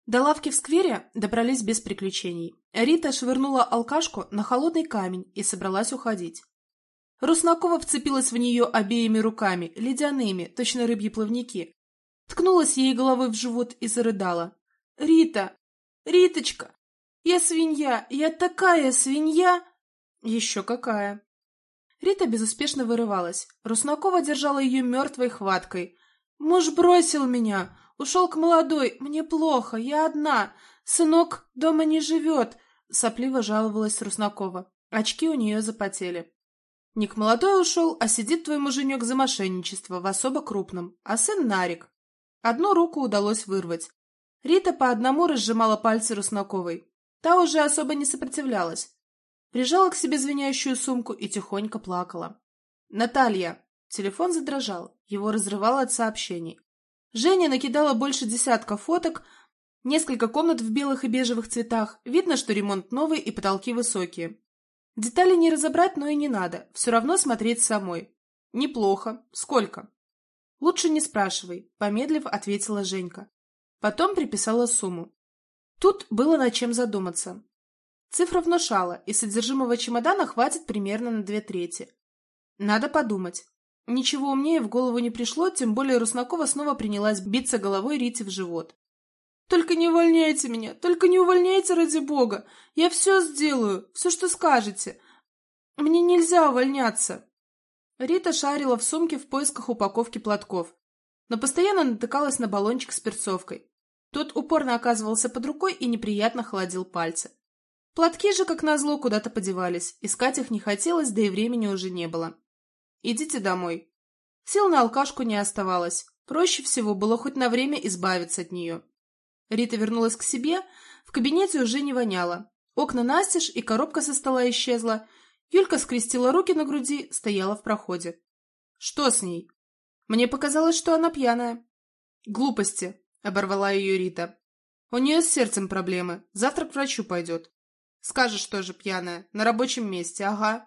До лавки в сквере добрались без приключений. Рита швырнула алкашку на холодный камень и собралась уходить. Руснакова вцепилась в нее обеими руками, ледяными, точно рыбьи плавники. Ткнулась ей головой в живот и зарыдала. «Рита! Риточка! Я свинья! Я такая свинья!» «Еще какая!» Рита безуспешно вырывалась. Руснакова держала ее мертвой хваткой. «Муж бросил меня! Ушел к молодой! Мне плохо! Я одна! Сынок дома не живет!» Сопливо жаловалась Руснакова. Очки у нее запотели. «Не к молодой ушел, а сидит твой муженек за мошенничество в особо крупном, а сын Нарик». Одну руку удалось вырвать. Рита по одному разжимала пальцы Руснаковой. Та уже особо не сопротивлялась. Прижала к себе звенящую сумку и тихонько плакала. «Наталья!» Телефон задрожал, его разрывало от сообщений. Женя накидала больше десятка фоток, несколько комнат в белых и бежевых цветах. Видно, что ремонт новый и потолки высокие. Детали не разобрать, но и не надо. Все равно смотреть самой. «Неплохо. Сколько?» «Лучше не спрашивай», — помедлив ответила Женька. Потом приписала сумму. Тут было над чем задуматься. Цифра внушала, и содержимого чемодана хватит примерно на 2/3. Надо подумать. Ничего умнее в голову не пришло, тем более Руснакова снова принялась биться головой Рите в живот. «Только не увольняйте меня! Только не увольняйте, ради бога! Я все сделаю, все, что скажете! Мне нельзя увольняться!» Рита шарила в сумке в поисках упаковки платков, но постоянно натыкалась на баллончик с перцовкой. Тот упорно оказывался под рукой и неприятно холодил пальцы. Платки же, как назло, куда-то подевались. Искать их не хотелось, да и времени уже не было. «Идите домой». Сил на алкашку не оставалось. Проще всего было хоть на время избавиться от нее. Рита вернулась к себе. В кабинете уже не воняло. Окна настежь, и коробка со стола исчезла. Юлька скрестила руки на груди, стояла в проходе. «Что с ней?» «Мне показалось, что она пьяная». «Глупости», — оборвала ее Рита. «У нее с сердцем проблемы. Завтра к врачу пойдет». «Скажешь, тоже пьяная. На рабочем месте, ага».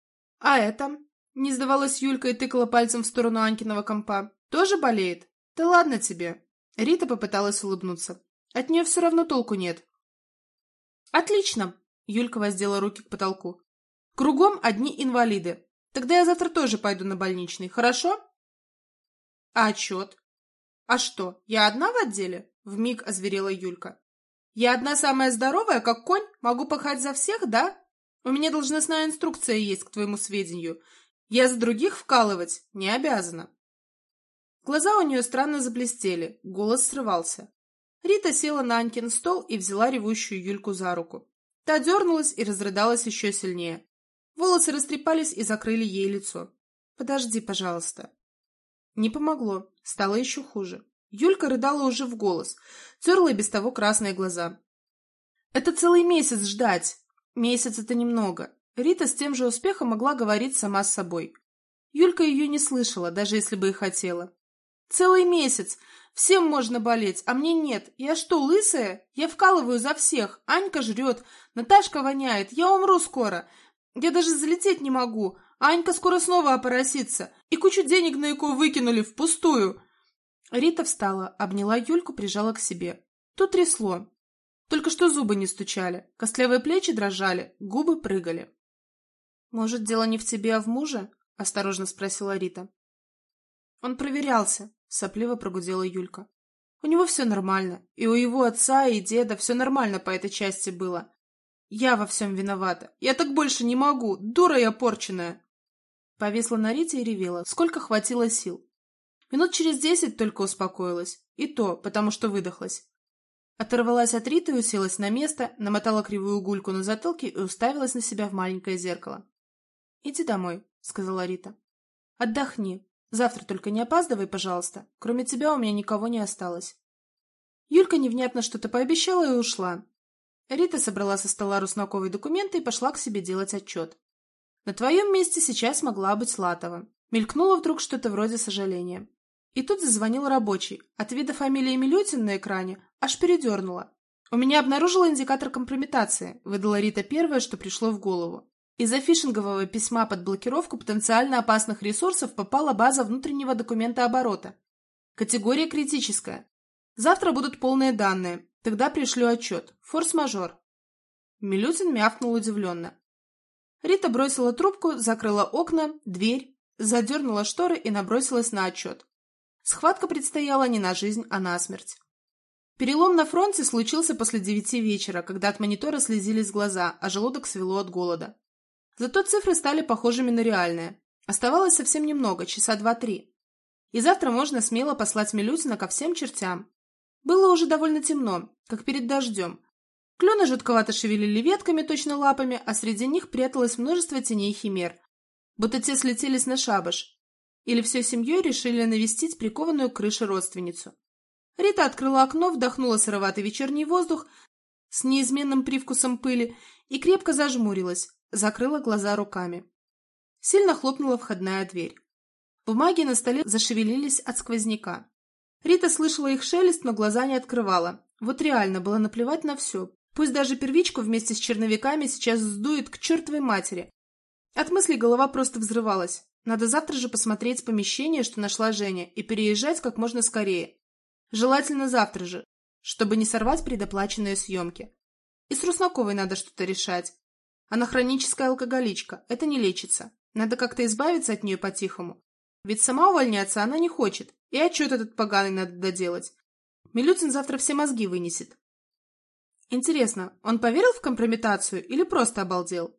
«А это?» — не сдавалась Юлька и тыкала пальцем в сторону Анькиного компа. «Тоже болеет? Да ладно тебе». Рита попыталась улыбнуться. От нее все равно толку нет. «Отлично!» — Юлька воздела руки к потолку. «Кругом одни инвалиды. Тогда я завтра тоже пойду на больничный, хорошо?» «А отчет?» «А что, я одна в отделе?» — вмиг озверела Юлька. «Я одна самая здоровая, как конь? Могу пахать за всех, да? У меня должностная инструкция есть, к твоему сведению. Я за других вкалывать не обязана». Глаза у нее странно заблестели, голос срывался. Рита села на Анькин стол и взяла ревущую Юльку за руку. Та дернулась и разрыдалась еще сильнее. Волосы растрепались и закрыли ей лицо. «Подожди, пожалуйста». Не помогло, стало еще хуже. Юлька рыдала уже в голос, терла и без того красные глаза. «Это целый месяц ждать!» Месяц — это немного. Рита с тем же успехом могла говорить сама с собой. Юлька ее не слышала, даже если бы и хотела. «Целый месяц! Всем можно болеть, а мне нет. Я что, лысая? Я вкалываю за всех. Анька жрет, Наташка воняет. Я умру скоро. Я даже залететь не могу. Анька скоро снова опоросится. И кучу денег на ЭКО выкинули впустую». Рита встала, обняла Юльку, прижала к себе. Тут трясло. Только что зубы не стучали, костлявые плечи дрожали, губы прыгали. «Может, дело не в тебе, а в муже?» — осторожно спросила Рита. «Он проверялся», — сопливо прогудела Юлька. «У него все нормально, и у его отца и деда все нормально по этой части было. Я во всем виновата. Я так больше не могу, дура я порченая». Повисла на Рите и ревела, сколько хватило сил. Минут через 10 только успокоилась, и то, потому что выдохлась. Оторвалась от Риты и уселась на место, намотала кривую гульку на затылке и уставилась на себя в маленькое зеркало. «Иди домой», — сказала Рита. «Отдохни. Завтра только не опаздывай, пожалуйста. Кроме тебя у меня никого не осталось». Юлька невнятно что-то пообещала и ушла. Рита собрала со стола Руснаковой документы и пошла к себе делать отчет. «На твоем месте сейчас могла быть Латова». Мелькнуло вдруг что-то вроде сожаления. И тут зазвонил рабочий. От вида фамилии Милютин на экране аж передернуло. «У меня обнаружила индикатор компрометации», — выдала Рита первое, что пришло в голову. Из-за фишингового письма под блокировку потенциально опасных ресурсов попала база внутреннего документа оборота. Категория критическая. Завтра будут полные данные. Тогда пришлю отчет. Форс-мажор. Милютин мявкнул удивленно. Рита бросила трубку, закрыла окна, дверь, задернула шторы и набросилась на отчет. Схватка предстояла не на жизнь, а на смерть. Перелом на фронте случился после 9 вечера, когда от монитора слезились глаза, а желудок свело от голода. Зато цифры стали похожими на реальные. Оставалось совсем немного, часа 2-3. И завтра можно смело послать Милютина ко всем чертям. Было уже довольно темно, как перед дождем. Клены жутковато шевелили ветками, точно лапами, а среди них пряталось множество теней химер, будто те слетелись на шабаш. Или всей семьей решили навестить прикованную к крыше родственницу. Рита открыла окно, вдохнула сыроватый вечерний воздух с неизменным привкусом пыли и крепко зажмурилась, закрыла глаза руками. Сильно хлопнула входная дверь. Бумаги на столе зашевелились от сквозняка. Рита слышала их шелест, но глаза не открывала. Вот реально было наплевать на все. Пусть даже первичку вместе с черновиками сейчас сдует к чертовой матери. От мыслей голова просто взрывалась. Надо завтра же посмотреть помещение, что нашла Женя, и переезжать как можно скорее. Желательно завтра же, чтобы не сорвать предоплаченные съемки. И с Руснаковой надо что-то решать. Она хроническая алкоголичка, это не лечится. Надо как-то избавиться от нее по-тихому. Ведь сама увольняться она не хочет, и отчет этот поганый надо доделать. Милютин завтра все мозги вынесет. Интересно, он поверил в компрометацию или просто обалдел?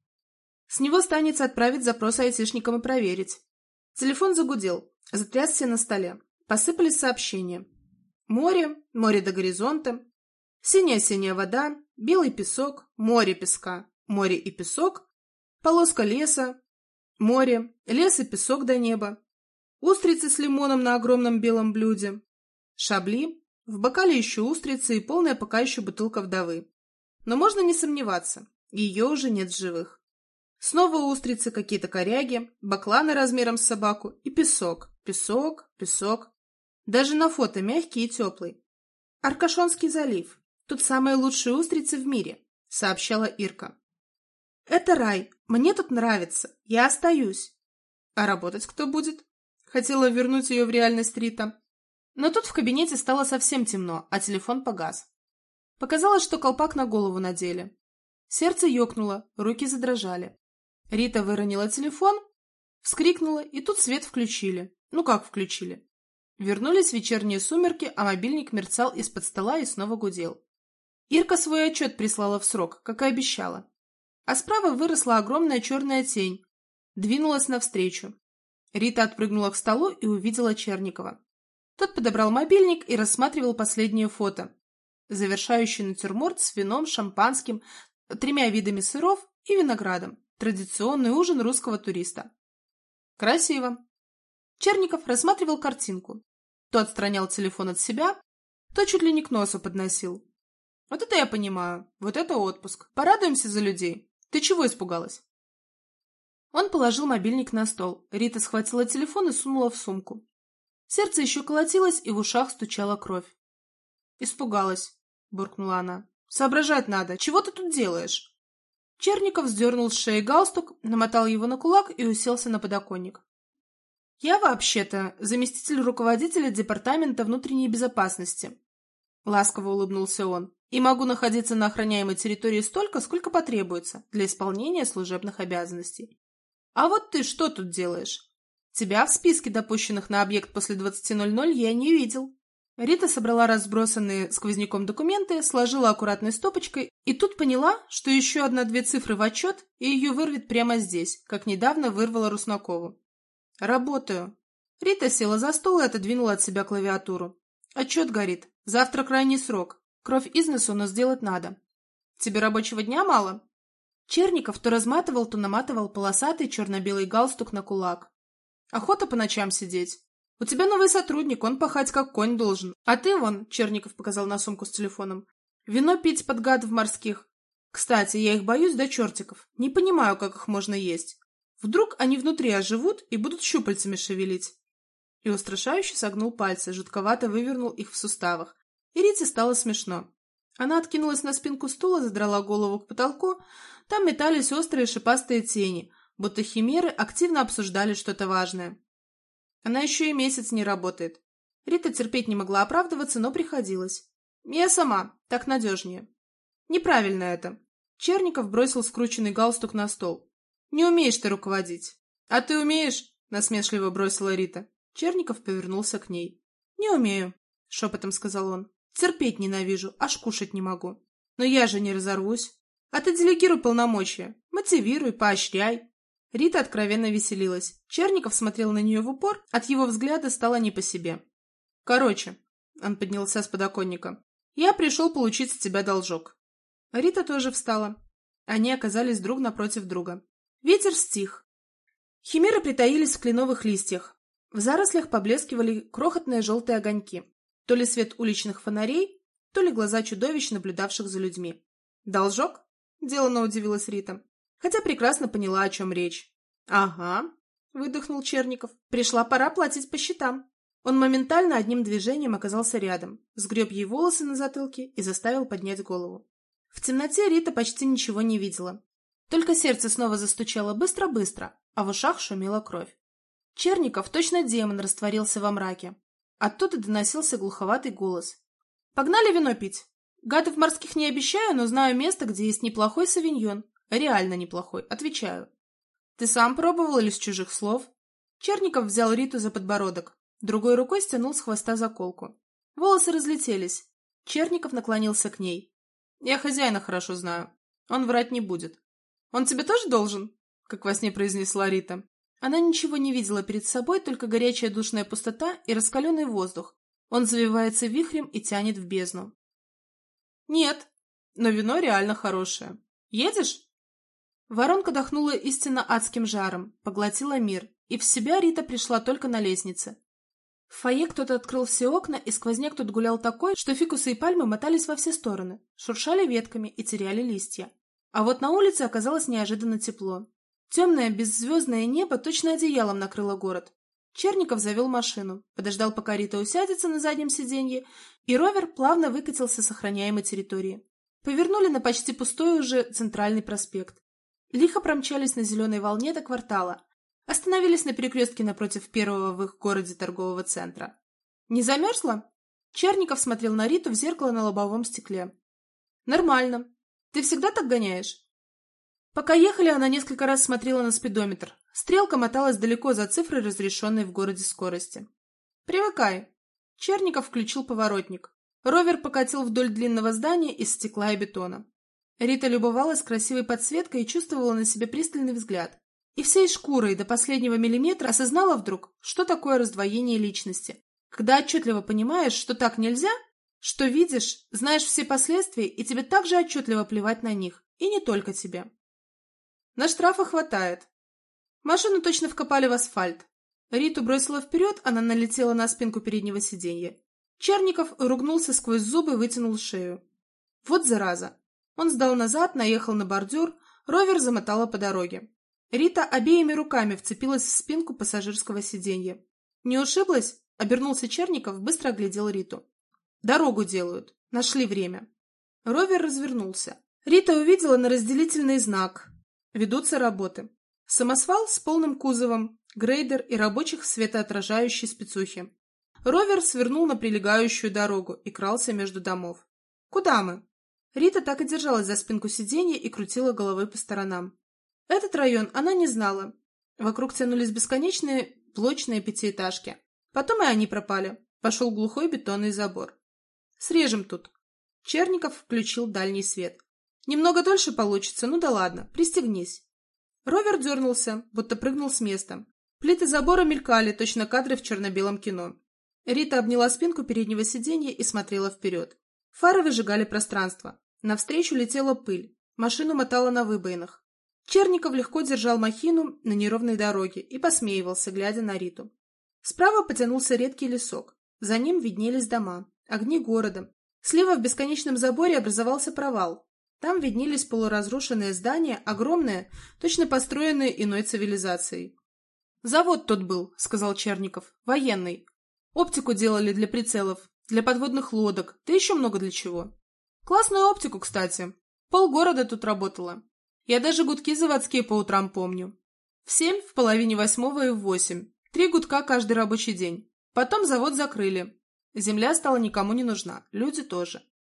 С него станется отправить запрос айтишникам и проверить. Телефон загудел, затрясся на столе. Посыпались сообщения. Море, море до горизонта, синяя-синяя вода, белый песок, море песка, море и песок, полоска леса, море, лес и песок до неба, устрицы с лимоном на огромном белом блюде, шабли, в бокале еще устрицы и полная пока еще бутылка вдовы. Но можно не сомневаться, ее уже нет в живых. Снова устрицы, какие-то коряги, бакланы размером с собаку и песок, песок, песок. Даже на фото мягкий и теплый. Аркашонский залив. Тут самые лучшие устрицы в мире, сообщала Ирка. Это рай, мне тут нравится, я остаюсь. А работать кто будет? Хотела вернуть ее в реальность Рита. Но тут в кабинете стало совсем темно, а телефон погас. Показалось, что колпак на голову надели. Сердце ёкнуло, руки задрожали. Рита выронила телефон, вскрикнула, и тут свет включили. Ну как включили? Вернулись вечерние сумерки, а мобильник мерцал из-под стола и снова гудел. Ирка свой отчет прислала в срок, как и обещала. А справа выросла огромная черная тень. Двинулась навстречу. Рита отпрыгнула к столу и увидела Черникова. Тот подобрал мобильник и рассматривал последнее фото. Завершающий натюрморт с вином, шампанским, 3 видами сыров и виноградом. Традиционный ужин русского туриста. Красиво. Черников рассматривал картинку. То отстранял телефон от себя, то чуть ли не к носу подносил. Вот это я понимаю. Вот это отпуск. Порадуемся за людей. Ты чего испугалась? Он положил мобильник на стол. Рита схватила телефон и сунула в сумку. Сердце еще колотилось, и в ушах стучала кровь. «Испугалась», — буркнула она. «Соображать надо. Чего ты тут делаешь?» Черников сдернул с шеи галстук, намотал его на кулак и уселся на подоконник. «Я вообще-то заместитель руководителя департамента внутренней безопасности», — ласково улыбнулся он, «и могу находиться на охраняемой территории столько, сколько потребуется для исполнения служебных обязанностей. А вот ты что тут делаешь? Тебя в списке допущенных на объект после 20:00 я не видел». Рита собрала разбросанные сквозняком документы, сложила аккуратной стопочкой и тут поняла, что еще 1-2 цифры в отчет, и ее вырвет прямо здесь, как недавно вырвала Руснакову. «Работаю». Рита села за стол и отодвинула от себя клавиатуру. «Отчет горит. Завтра крайний срок. Кровь из носу, но сделать надо. Тебе рабочего дня мало?» Черников то разматывал, то наматывал полосатый черно-белый галстук на кулак. «Охота по ночам сидеть. У тебя новый сотрудник, он пахать как конь должен. А ты вон, — Черников показал на сумку с телефоном, — вино пить под гадов морских. Кстати, я их боюсь до чертиков. Не понимаю, как их можно есть. Вдруг они внутри оживут и будут щупальцами шевелить». И устрашающе согнул пальцы, жутковато вывернул их в суставах. И Рите стало смешно. Она откинулась на спинку стула, задрала голову к потолку. Там метались острые шипастые тени, будто химеры активно обсуждали что-то важное. Она еще и месяц не работает. Рита терпеть не могла оправдываться, но приходилось. Я сама, так надежнее. Неправильно это. Черников бросил скрученный галстук на стол. Не умеешь ты руководить. А ты умеешь? Насмешливо бросила Рита. Черников повернулся к ней. Не умею, шепотом сказал он. Терпеть ненавижу, аж кушать не могу. Но я же не разорвусь. А ты делегируй полномочия. Мотивируй, поощряй. Рита откровенно веселилась. Черников смотрел на нее в упор, от его взгляда стало не по себе. Короче, он поднялся с подоконника. Я пришел получить с тебя должок. Рита тоже встала. Они оказались друг напротив друга. Ветер стих. Химеры притаились в кленовых листьях. В зарослях поблескивали крохотные желтые огоньки. То ли свет уличных фонарей, то ли глаза чудовищ, наблюдавших за людьми. «Должок?» — деланно удивилась Рита, хотя прекрасно поняла, о чем речь. «Ага», — выдохнул Черников. «Пришла пора платить по счетам». Он моментально одним движением оказался рядом, сгреб ей волосы на затылке и заставил поднять голову. В темноте Рита почти ничего не видела. Только сердце снова застучало быстро-быстро, а в ушах шумела кровь. Черников, точно демон, растворился во мраке. Оттуда доносился глуховатый голос. «Погнали вино пить! Гадов морских не обещаю, но знаю место, где есть неплохой савиньон. Реально неплохой, отвечаю. Ты сам пробовал или с чужих слов?» Черников взял Риту за подбородок. Другой рукой стянул с хвоста заколку. Волосы разлетелись. Черников наклонился к ней. «Я хозяина хорошо знаю. Он врать не будет». «Он тебе тоже должен?» — как во сне произнесла Рита. Она ничего не видела перед собой, только горячая душная пустота и раскаленный воздух. Он завивается вихрем и тянет в бездну. «Нет, но вино реально хорошее. Едешь?» Воронка дохнула истинно адским жаром, поглотила мир, и в себя Рита пришла только на лестнице. В фойе кто-то открыл все окна, и сквозняк тут гулял такой, что фикусы и пальмы мотались во все стороны, шуршали ветками и теряли листья. А вот на улице оказалось неожиданно тепло. Темное беззвездное небо точно одеялом накрыло город. Черников завел машину, подождал, пока Рита усядется на заднем сиденье, и ровер плавно выкатился с охраняемой территории. Повернули на почти пустой уже центральный проспект. Лихо промчались на зеленой волне до квартала. Остановились на перекрестке напротив первого в их городе торгового центра. «Не замерзла?» Черников смотрел на Риту в зеркало на лобовом стекле. «Нормально. Ты всегда так гоняешь?» Пока ехали, она несколько раз смотрела на спидометр. Стрелка моталась далеко за цифрой, разрешенной в городе скорости. «Привыкай». Черников включил поворотник. Ровер покатил вдоль длинного здания из стекла и бетона. Рита любовалась красивой подсветкой и чувствовала на себе пристальный взгляд. И всей шкурой до последнего миллиметра осознала вдруг, что такое раздвоение личности. Когда отчетливо понимаешь, что так нельзя, что видишь, знаешь все последствия, и тебе так же отчетливо плевать на них. И не только тебе. На штрафы хватает. Машину точно вкопали в асфальт. Риту бросила вперед, она налетела на спинку переднего сиденья. Черников ругнулся сквозь зубы и вытянул шею. Вот зараза. Он сдал назад, наехал на бордюр, ровер замотало по дороге. Рита обеими руками вцепилась в спинку пассажирского сиденья. «Не ушиблась?» — обернулся Черников, быстро оглядел Риту. «Дорогу делают. Нашли время». Ровер развернулся. Рита увидела на разделительный знак. Ведутся работы. Самосвал с полным кузовом, грейдер и рабочих в светоотражающей спецухе. Ровер свернул на прилегающую дорогу и крался между домов. «Куда мы?» Рита так и держалась за спинку сиденья и крутила головой по сторонам. Этот район она не знала. Вокруг тянулись бесконечные блочные пятиэтажки. Потом и они пропали. Пошел глухой бетонный забор. «Срежем тут». Черников включил дальний свет. «Немного дольше получится, ну да ладно, пристегнись». Ровер дернулся, будто прыгнул с места. Плиты забора мелькали, точно кадры в черно-белом кино. Рита обняла спинку переднего сиденья и смотрела вперед. Фары выжигали пространство. Навстречу летела пыль. Машину мотало на выбоинах. Черников легко держал махину на неровной дороге и посмеивался, глядя на Риту. Справа потянулся редкий лесок. За ним виднелись дома, огни города. Слева в бесконечном заборе образовался провал. Там виднелись полуразрушенные здания, огромные, точно построенные иной цивилизацией. «Завод тот был», — сказал Черников, — «военный. Оптику делали для прицелов, для подводных лодок, да еще много для чего. Классную оптику, кстати. Полгорода тут работало. Я даже гудки заводские по утрам помню. В 7, в половине 8 и в 8. 3 гудка каждый рабочий день. Потом завод закрыли. Земля стала никому не нужна, люди тоже.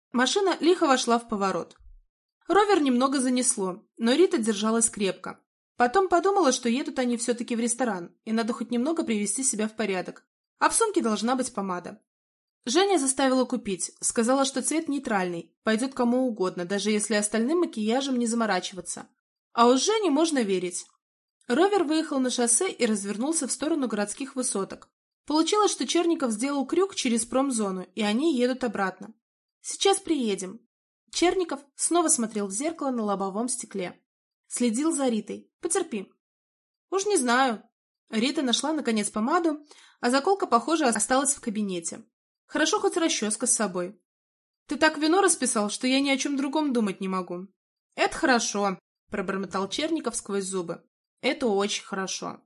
Машина лихо вошла в поворот. Ровер немного занесло, но Рита держалась крепко. Потом подумала, что едут они все-таки в ресторан, и надо хоть немного привести себя в порядок. А в сумке должна быть помада. Женя заставила купить, сказала, что цвет нейтральный, пойдет кому угодно, даже если остальным макияжем не заморачиваться. А уж Жене можно верить. Ровер выехал на шоссе и развернулся в сторону городских высоток. Получилось, что Черников сделал крюк через промзону, и они едут обратно. «Сейчас приедем». Черников снова смотрел в зеркало на лобовом стекле. Следил за Ритой. «Потерпи». «Уж не знаю». Рита нашла, наконец, помаду, а заколка, похоже, осталась в кабинете. Хорошо хоть расческа с собой. «Ты так вино расписал, что я ни о чем другом думать не могу». «Это хорошо», — пробормотал Черников сквозь зубы. «Это очень хорошо».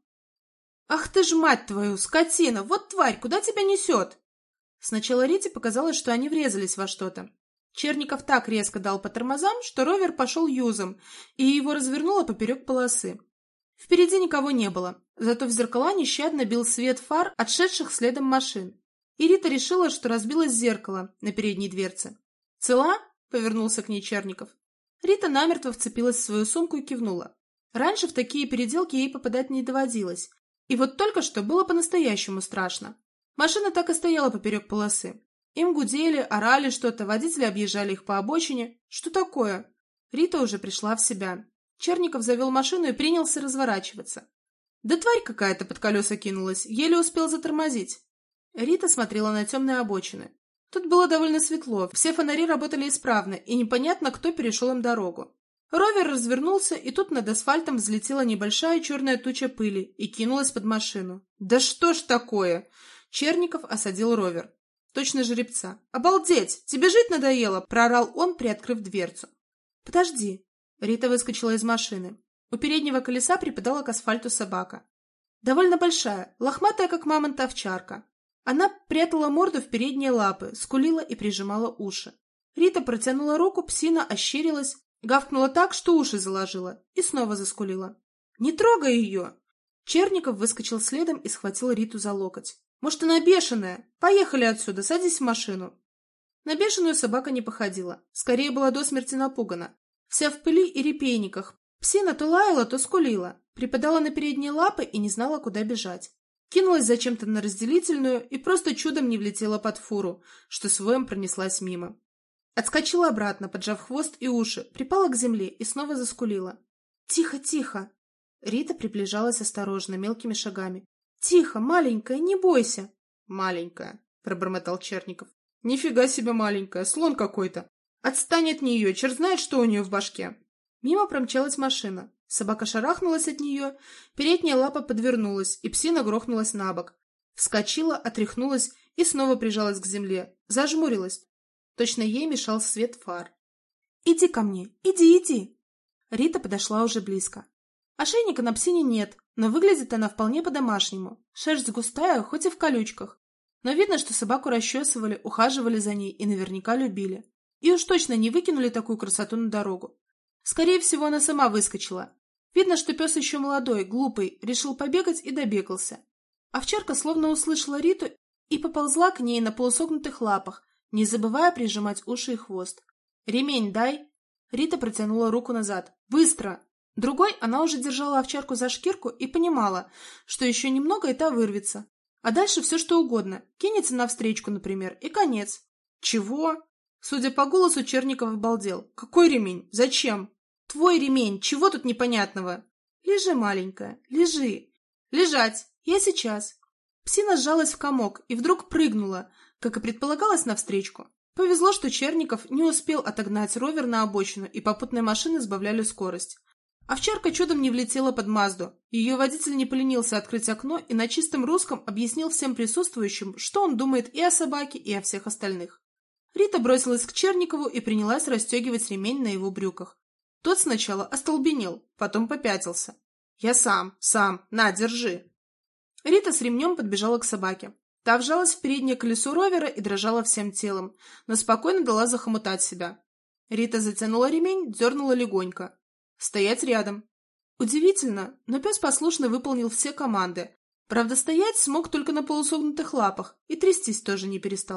«Ах ты ж, мать твою, скотина! Вот тварь, куда тебя несет?» Сначала Рите показалось, что они врезались во что-то. Черников так резко дал по тормозам, что ровер пошел юзом, и его развернуло поперек полосы. Впереди никого не было, зато в зеркала нещадно бил свет фар отшедших следом машин. И Рита решила, что разбилось зеркало на передней дверце. «Цела?» — повернулся к ней Черников. Рита намертво вцепилась в свою сумку и кивнула. Раньше в такие переделки ей попадать не доводилось. И вот только что было по-настоящему страшно. Машина так и стояла поперек полосы. Им гудели, орали что-то, водители объезжали их по обочине. Что такое? Рита уже пришла в себя. Черников завел машину и принялся разворачиваться. Да тварь какая-то под колеса кинулась, еле успел затормозить. Рита смотрела на темные обочины. Тут было довольно светло, все фонари работали исправно, и непонятно, кто перешел им дорогу. Ровер развернулся, и тут над асфальтом взлетела небольшая черная туча пыли и кинулась под машину. «Да что ж такое?» Черников осадил ровер. Точно жеребца. «Обалдеть! Тебе жить надоело!» — проорал он, приоткрыв дверцу. «Подожди!» Рита выскочила из машины. У переднего колеса припадала к асфальту собака. Довольно большая, лохматая, как мамонт, овчарка. Она прятала морду в передние лапы, скулила и прижимала уши. Рита протянула руку, псина ощерилась, гавкнула так, что уши заложила, и снова заскулила. «Не трогай ее!» Черников выскочил следом и схватил Риту за локоть. «Может, она бешеная? Поехали отсюда, садись в машину!» На бешеную собака не походила, скорее была до смерти напугана. Вся в пыли и репейниках. Псина то лаяла, то скулила, припадала на передние лапы и не знала, куда бежать. Кинулась зачем-то на разделительную и просто чудом не влетела под фуру, что с воем пронеслась мимо. Отскочила обратно, поджав хвост и уши, припала к земле и снова заскулила. «Тихо, тихо!» Рита приближалась осторожно, мелкими шагами. «Тихо, маленькая, не бойся!» «Маленькая», — пробормотал Черников. «Нифига себе маленькая, слон какой-то! Отстань от нее, черт знает, что у нее в башке!» Мимо промчалась машина. Собака шарахнулась от нее, передняя лапа подвернулась, и псина грохнулась на бок. Вскочила, отряхнулась и снова прижалась к земле, зажмурилась. Точно ей мешал свет фар. «Иди ко мне, иди, иди!» Рита подошла уже близко. Ошейника на псине нет, но выглядит она вполне по-домашнему. Шерсть густая, хоть и в колючках. Но видно, что собаку расчесывали, ухаживали за ней и наверняка любили. И уж точно не выкинули такую красоту на дорогу. Скорее всего, она сама выскочила. Видно, что пес еще молодой, глупый, решил побегать и добегался. Овчарка словно услышала Риту и поползла к ней на полусогнутых лапах, не забывая прижимать уши и хвост. «Ремень дай!» Рита протянула руку назад. «Быстро!» Другой она уже держала овчарку за шкирку и понимала, что еще немного и та вырвется. А дальше все что угодно. Кинется навстречку, например, и конец. «Чего?» Судя по голосу, Черников обалдел. «Какой ремень? Зачем?» «Твой ремень! Чего тут непонятного?» «Лежи, маленькая, лежи!» «Лежать! Я сейчас!» Псина сжалась в комок и вдруг прыгнула, как и предполагалось, навстречку. Повезло, что Черников не успел отогнать ровер на обочину, и попутные машины сбавляли скорость. Овчарка чудом не влетела под Мазду. Ее водитель не поленился открыть окно и на чистом русском объяснил всем присутствующим, что он думает и о собаке, и о всех остальных. Рита бросилась к Черникову и принялась расстегивать ремень на его брюках. Тот сначала остолбенел, потом попятился. «Я сам, на, держи!» Рита с ремнем подбежала к собаке. Та вжалась в переднее колесо ровера и дрожала всем телом, но спокойно дала захомутать себя. Рита затянула ремень, дернула легонько. «Стоять рядом!» Удивительно, но пес послушно выполнил все команды. Правда, стоять смог только на полусогнутых лапах и трястись тоже не перестал.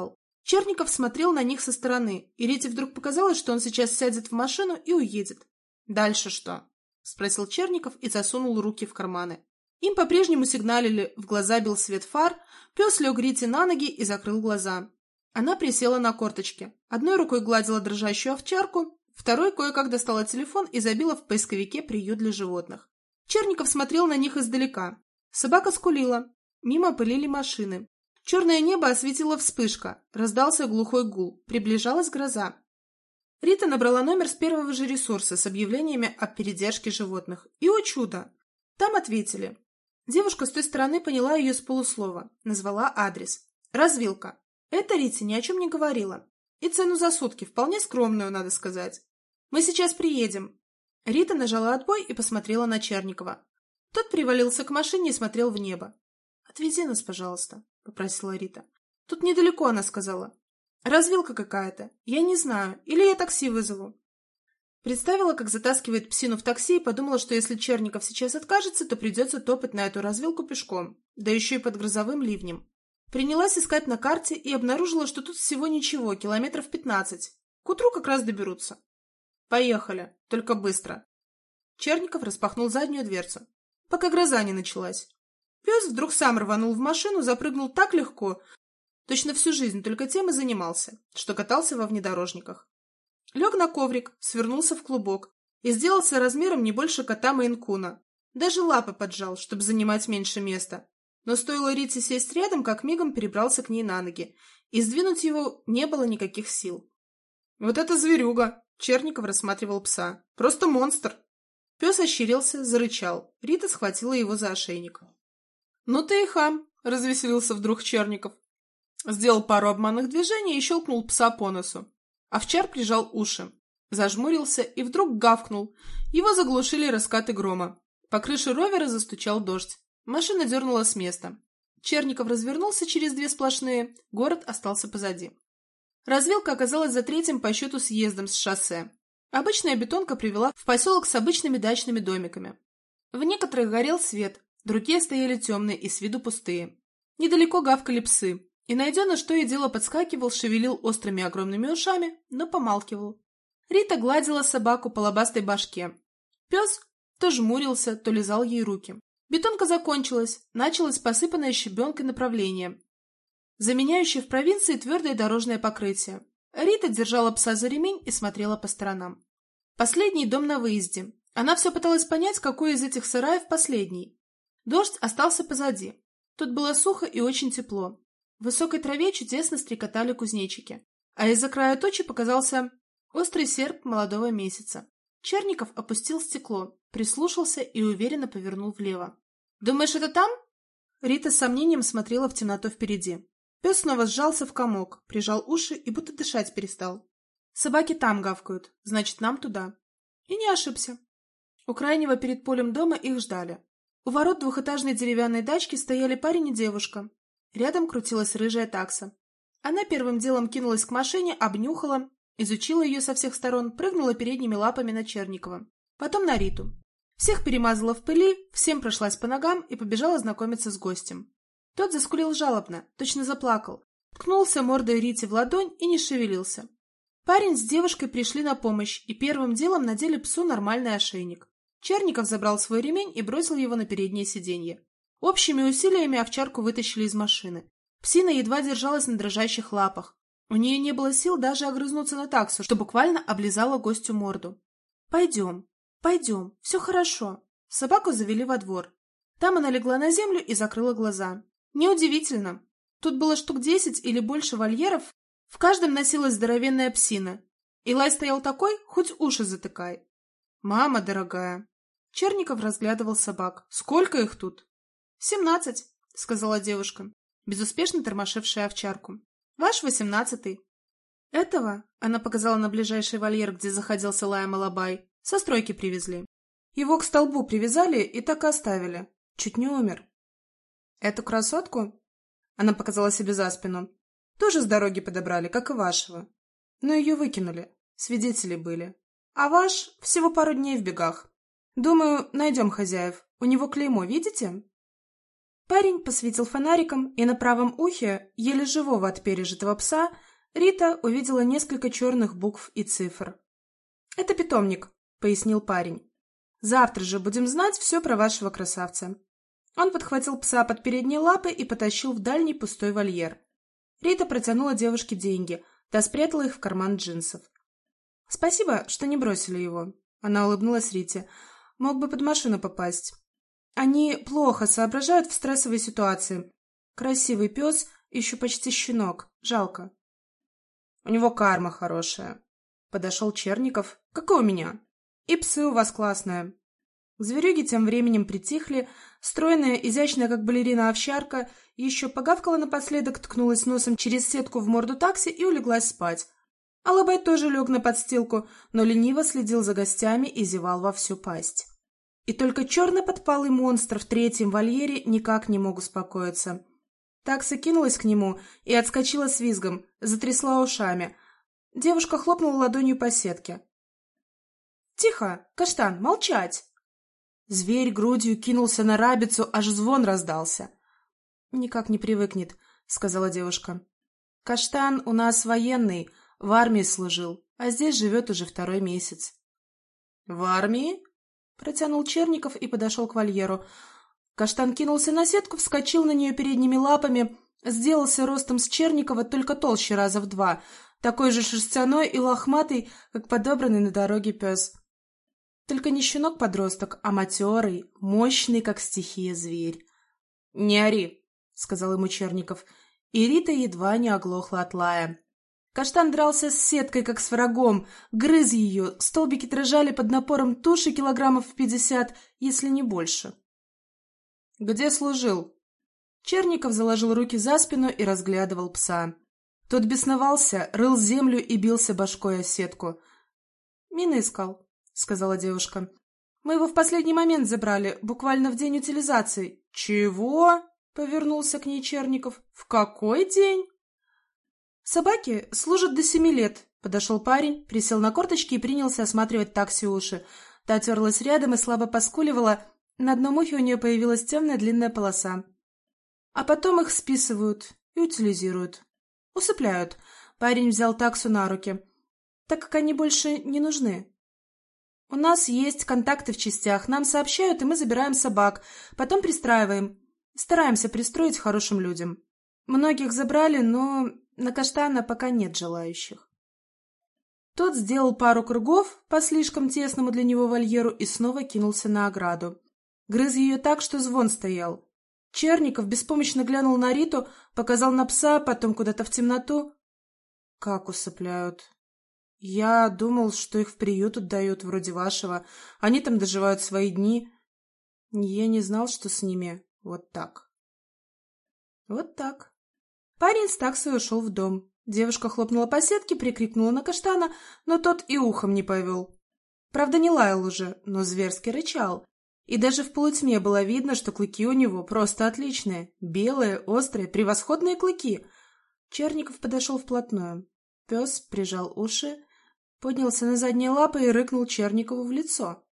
Черников смотрел на них со стороны, и Рите вдруг показалось, что он сейчас сядет в машину и уедет. «Дальше что?» — спросил Черников и засунул руки в карманы. Им по-прежнему сигналили, в глаза бил свет фар, пес лег Рите на ноги и закрыл глаза. Она присела на корточки. Одной рукой гладила дрожащую овчарку, второй кое-как достала телефон и забила в поисковике приют для животных. Черников смотрел на них издалека. Собака скулила. Мимо пылили машины. Черное небо осветила вспышка. Раздался глухой гул. Приближалась гроза. Рита набрала номер с первого же ресурса с объявлениями о передержке животных. И, о чудо! Там ответили. Девушка с той стороны поняла ее с полуслова. Назвала адрес. Развилка. Это Рите ни о чем не говорила. И цену за сутки, вполне скромную, надо сказать. «Мы сейчас приедем». Рита нажала отбой и посмотрела на Черникова. Тот привалился к машине и смотрел в небо. «Отвези нас, пожалуйста», — попросила Рита. «Тут недалеко», — она сказала. «Развилка какая-то. Я не знаю. Или я такси вызову». Представила, как затаскивает псину в такси, и подумала, что если Черников сейчас откажется, то придется топать на эту развилку пешком, да еще и под грозовым ливнем. Принялась искать на карте и обнаружила, что тут всего ничего, километров 15. К утру как раз доберутся. «Поехали, только быстро». Черников распахнул заднюю дверцу, пока гроза не началась. Пес вдруг сам рванул в машину, запрыгнул так легко, точно всю жизнь только тем и занимался, что катался во внедорожниках. Лег на коврик, свернулся в клубок и сделался размером не больше кота Мейн-куна. Даже лапы поджал, чтобы занимать меньше места. Но стоило Рите сесть рядом, как мигом перебрался к ней на ноги, и сдвинуть его не было никаких сил. «Вот это зверюга!» — Черников рассматривал пса. «Просто монстр!» Пес ощерился, зарычал. Рита схватила его за ошейник. «Ну ты и хам!» — развеселился вдруг Черников. Сделал пару обманных движений и щелкнул пса по носу. Овчар прижал уши, зажмурился и вдруг гавкнул. Его заглушили раскаты грома. По крыше ровера застучал дождь. Машина дернула с места. Черников развернулся через две сплошные, город остался позади. Развилка оказалась за третьим по счету съездом с шоссе. Обычная бетонка привела в поселок с обычными дачными домиками. В некоторых горел свет, другие стояли темные и с виду пустые. Недалеко гавкали псы, и найдено, что и дело подскакивал, шевелил острыми огромными ушами, но помалкивал. Рита гладила собаку по лобастой башке. Пес то жмурился, то лизал ей руки. Бетонка закончилась, началось посыпанное щебенкой направление, заменяющее в провинции твердое дорожное покрытие. Рита держала пса за ремень и смотрела по сторонам. Последний дом на выезде. Она все пыталась понять, какой из этих сараев последний. Дождь остался позади. Тут было сухо и очень тепло. В высокой траве чудесно стрекотали кузнечики, а из-за края тучи показался острый серп молодого месяца. Черников опустил стекло, прислушался и уверенно повернул влево. «Думаешь, это там?» Рита с сомнением смотрела в темноту впереди. Пес снова сжался в комок, прижал уши и будто дышать перестал. «Собаки там гавкают, значит, нам туда». И не ошибся. У крайнего перед полем дома их ждали. У ворот двухэтажной деревянной дачки стояли парень и девушка. Рядом крутилась рыжая такса. Она первым делом кинулась к машине, обнюхала, изучила ее со всех сторон, прыгнула передними лапами на Черникова. Потом на Риту. Всех перемазала в пыли, всем прошлась по ногам и побежала знакомиться с гостем. Тот заскулил жалобно, точно заплакал. Ткнулся мордой Рите в ладонь и не шевелился. Парень с девушкой пришли на помощь и первым делом надели псу нормальный ошейник. Черников забрал свой ремень и бросил его на переднее сиденье. Общими усилиями овчарку вытащили из машины. Псина едва держалась на дрожащих лапах. У нее не было сил даже огрызнуться на таксу, что буквально облизала гостю морду. «Пойдем, пойдем, все хорошо». Собаку завели во двор. Там она легла на землю и закрыла глаза. Неудивительно. Тут было штук 10 или больше вольеров, в каждом носилась здоровенная псина. И лай стоял такой, хоть уши затыкай. «Мама дорогая». Черников разглядывал собак. «Сколько их тут?» 17, сказала девушка, безуспешно тормошившая овчарку. «Ваш 18-й». «Этого», — она показала на ближайший вольер, где заходился лаем алабай, — «со стройки привезли. Его к столбу привязали и так и оставили. Чуть не умер». «Эту красотку?» — она показала себе за спину. «Тоже с дороги подобрали, как и вашего. Но ее выкинули, свидетели были. А ваш всего пару дней в бегах. Думаю, найдем хозяев. У него клеймо, видите?» Парень посветил фонариком, и на правом ухе, еле живого от пережитого пса, Рита увидела несколько черных букв и цифр. «Это питомник», — пояснил парень. «Завтра же будем знать все про вашего красавца». Он подхватил пса под передние лапы и потащил в дальний пустой вольер. Рита протянула девушке деньги, та спрятала их в карман джинсов. «Спасибо, что не бросили его», — она улыбнулась Рите. «Мог бы под машину попасть. Они плохо соображают в стрессовой ситуации. Красивый пес, еще почти щенок. Жалко». «У него карма хорошая», — подошел Черников. «Как и у меня. И псы у вас классные». Зверюги тем временем притихли, стройная, изящная, как балерина овчарка, еще погавкала напоследок, ткнулась носом через сетку в морду такси и улеглась спать. Алабай тоже лег на подстилку, но лениво следил за гостями и зевал во всю пасть. И только черный подпалый монстр в третьем вольере никак не мог успокоиться. Такса кинулась к нему и отскочила с визгом, затрясла ушами. Девушка хлопнула ладонью по сетке. «Тихо, Каштан, молчать!» Зверь грудью кинулся на рабицу, аж звон раздался. «Никак не привыкнет», — сказала девушка. «Каштан у нас военный, в армии служил, а здесь живет уже 2-й месяц». «В армии?» — протянул Черников и подошел к вольеру. Каштан кинулся на сетку, вскочил на нее передними лапами, сделался ростом с Черникова, только толще раза в 2, такой же шерстяной и лохматый, как подобранный на дороге пес. Только не щенок-подросток, а матерый, мощный, как стихия, зверь. «Не ори», — сказал ему Черников, и Рита едва не оглохла от лая. Каштан дрался с сеткой, как с врагом, грыз ее, столбики дрожали под напором туши килограммов в 50, если не больше. «Где служил?» Черников заложил руки за спину и разглядывал пса. Тот бесновался, рыл землю и бился башкой о сетку. «Мины искал», — сказала девушка. «Мы его в последний момент забрали, буквально в день утилизации». «Чего?» — повернулся к ней Черников. «В какой день?» «Собаки служат до 7 лет», — подошел парень, присел на корточки и принялся осматривать такси уши. Та терлась рядом и слабо поскуливала, на одном ухе у нее появилась темная длинная полоса. А потом их списывают и утилизируют. Усыпляют. Парень взял таксу на руки, так как они больше не нужны. «У нас есть контакты в частях, нам сообщают, и мы забираем собак, потом пристраиваем. Стараемся пристроить хорошим людям. Многих забрали, но на Каштана пока нет желающих». Тот сделал пару кругов по слишком тесному для него вольеру и снова кинулся на ограду. Грыз ее так, что звон стоял. Черников беспомощно глянул на Риту, показал на пса, потом куда-то в темноту. «Как усыпляют? Я думал, что их в приют отдают, вроде вашего. Они там доживают свои дни. Я не знал, что с ними вот так». Вот так. Парень с таксой ушел в дом. Девушка хлопнула по сетке, прикрикнула на Каштана, но тот и ухом не повел. Правда, не лаял уже, но зверски рычал. И даже в полутьме было видно, что клыки у него просто отличные. Белые, острые, превосходные клыки. Черников подошел вплотную. Пес прижал уши, поднялся на задние лапы и рыкнул Черникову в лицо.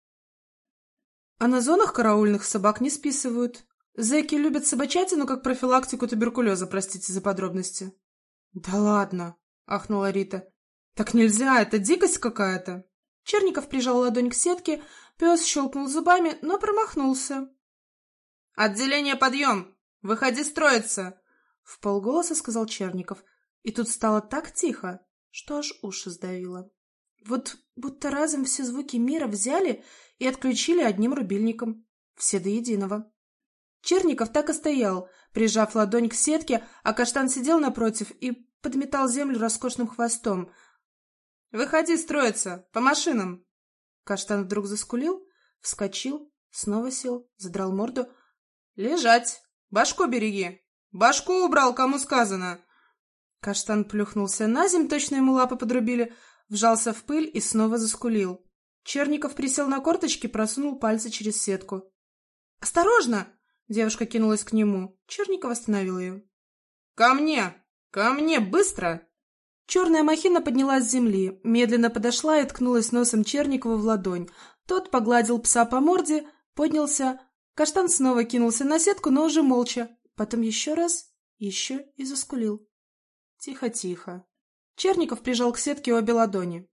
«А на зонах караульных собак не списывают. Зэки любят собачатину как профилактику туберкулеза, простите за подробности». «Да ладно», — ахнула Рита. «Так нельзя, это дикость какая-то». Черников прижал ладонь к сетке, пес щелкнул зубами, но промахнулся. «Отделение, подъем! Выходи строиться!» — вполголоса сказал Черников. И тут стало так тихо, что аж уши сдавило. Вот будто разом все звуки мира взяли и отключили одним рубильником. Все до единого. Черников так и стоял, прижав ладонь к сетке, а Каштан сидел напротив и подметал землю роскошным хвостом. «Выходи строиться! По машинам!» Каштан вдруг заскулил, вскочил, снова сел, задрал морду. «Лежать! Башку береги! Башку убрал, кому сказано!» Каштан плюхнулся на земь, точно ему лапы подрубили, вжался в пыль и снова заскулил. Черников присел на корточки, просунул пальцы через сетку. «Осторожно!» Девушка кинулась к нему. Черников остановил ее. «Ко мне! Ко мне! Быстро!» Черная махина поднялась с земли, медленно подошла и ткнулась носом Черникову в ладонь. Тот погладил пса по морде, поднялся. Каштан снова кинулся на сетку, но уже молча. Потом еще раз, еще и заскулил. Тихо-тихо. Черников прижал к сетке обе ладони.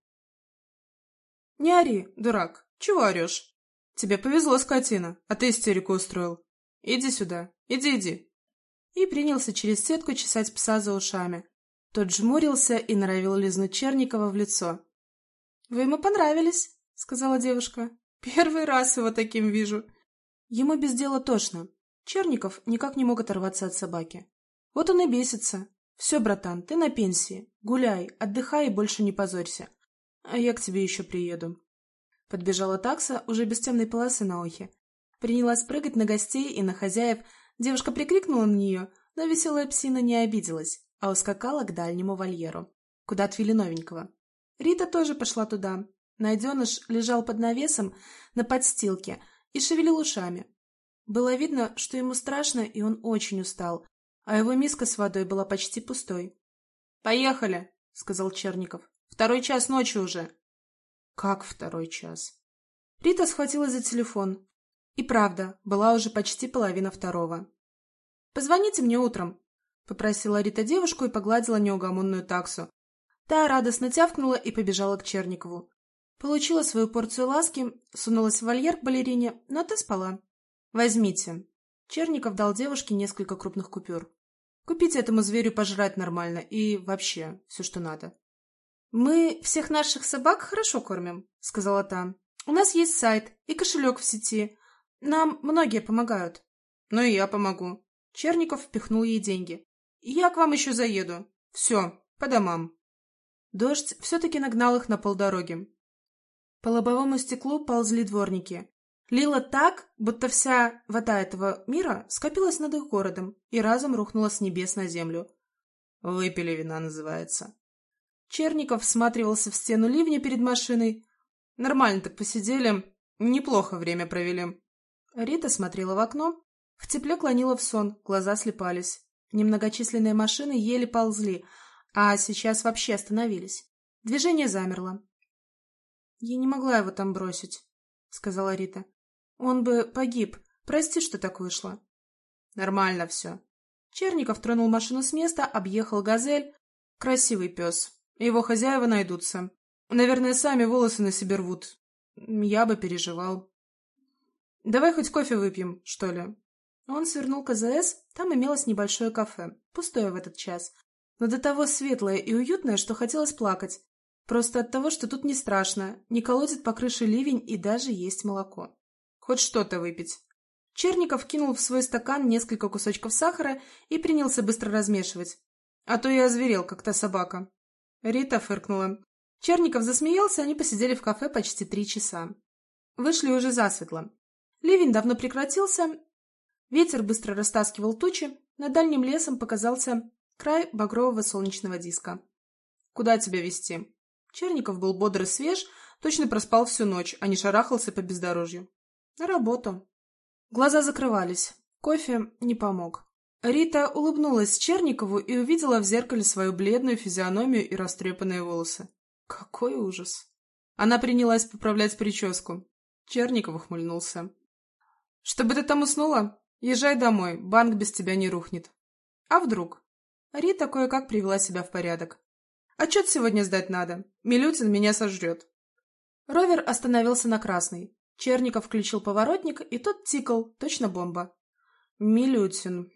«Не ори, дурак. Чего орешь? Тебе повезло, скотина, а ты истерику устроил. Иди сюда, иди. И принялся через сетку чесать пса за ушами. Тот жмурился и норовил лизнуть Черникова в лицо. «Вы ему понравились», — сказала девушка. «Первый раз его таким вижу». Ему без дела тошно. Черников никак не мог оторваться от собаки. Вот он и бесится. «Все, братан, ты на пенсии. Гуляй, отдыхай и больше не позорься. А я к тебе еще приеду». Подбежала такса, уже без темной полосы на ухе. Принялась прыгать на гостей и на хозяев. Девушка прикрикнула на нее, но веселая псина не обиделась, а ускакала к дальнему вольеру, куда отвели новенького. Рита тоже пошла туда. Найденыш лежал под навесом на подстилке и шевелил ушами. Было видно, что ему страшно, и он очень устал, а его миска с водой была почти пустой. «Поехали», — сказал Черников. «2 час ночи уже». «Как 2 час?» Рита схватилась за телефон. И правда, была уже почти 1:30. «Позвоните мне утром», — попросила Рита девушку и погладила неугомонную таксу. Та радостно тявкнула и побежала к Черникову. Получила свою порцию ласки, сунулась в вольер к балерине, но та спала. «Возьмите». Черников дал девушке несколько крупных купюр. «Купите этому зверю пожрать нормально и вообще все, что надо». «Мы всех наших собак хорошо кормим», — сказала та. «У нас есть сайт и кошелек в сети. Нам многие помогают». «Ну и я помогу». Черников впихнул ей деньги. «Я к вам еще заеду. Все, по домам». Дождь все-таки нагнал их на полдороги. По лобовому стеклу ползли дворники. Лило так, будто вся вода этого мира скопилась над их городом и разом рухнула с небес на землю. «Выпили вина» называется. Черников всматривался в стену ливня перед машиной. Нормально так посидели, неплохо время провели. Рита смотрела в окно, в тепле клонила в сон, глаза слепались. Немногочисленные машины еле ползли, а сейчас вообще остановились. Движение замерло. «Я не могла его там бросить», — сказала Рита. «Он бы погиб. Прости, что так вышло». «Нормально все». Черников тронул машину с места, объехал «Газель». Красивый пес. Его хозяева найдутся. Наверное, сами волосы на себе рвут. Я бы переживал. «Давай хоть кофе выпьем, что ли?» Он свернул к АЗС, там имелось небольшое кафе, пустое в этот час, но до того светлое и уютное, что хотелось плакать. Просто от того, что тут не страшно, не колотит по крыше ливень и даже есть молоко. Хоть что-то выпить. Черников кинул в свой стакан несколько кусочков сахара и принялся быстро размешивать. А то я озверел, как та собака. Рита фыркнула. Черников засмеялся, они посидели в кафе почти 3 часа. Вышли уже засветло. Ливень давно прекратился, ветер быстро растаскивал тучи, над дальним лесом показался край багрового солнечного диска. «Куда тебя везти?» Черников был бодр и свеж, точно проспал всю ночь, а не шарахался по бездорожью. «На работу». Глаза закрывались. Кофе не помог. Рита улыбнулась Черникову и увидела в зеркале свою бледную физиономию и растрепанные волосы. Какой ужас! Она принялась поправлять прическу. Черников ухмыльнулся. «Чтобы ты там уснула? Езжай домой, банк без тебя не рухнет». «А вдруг?» Рита кое-как привела себя в порядок. «Отчет сегодня сдать надо. Милютин меня сожрет». Ровер остановился на красной. Черников включил поворотник, и тот тикал, точно бомба. «Милютин.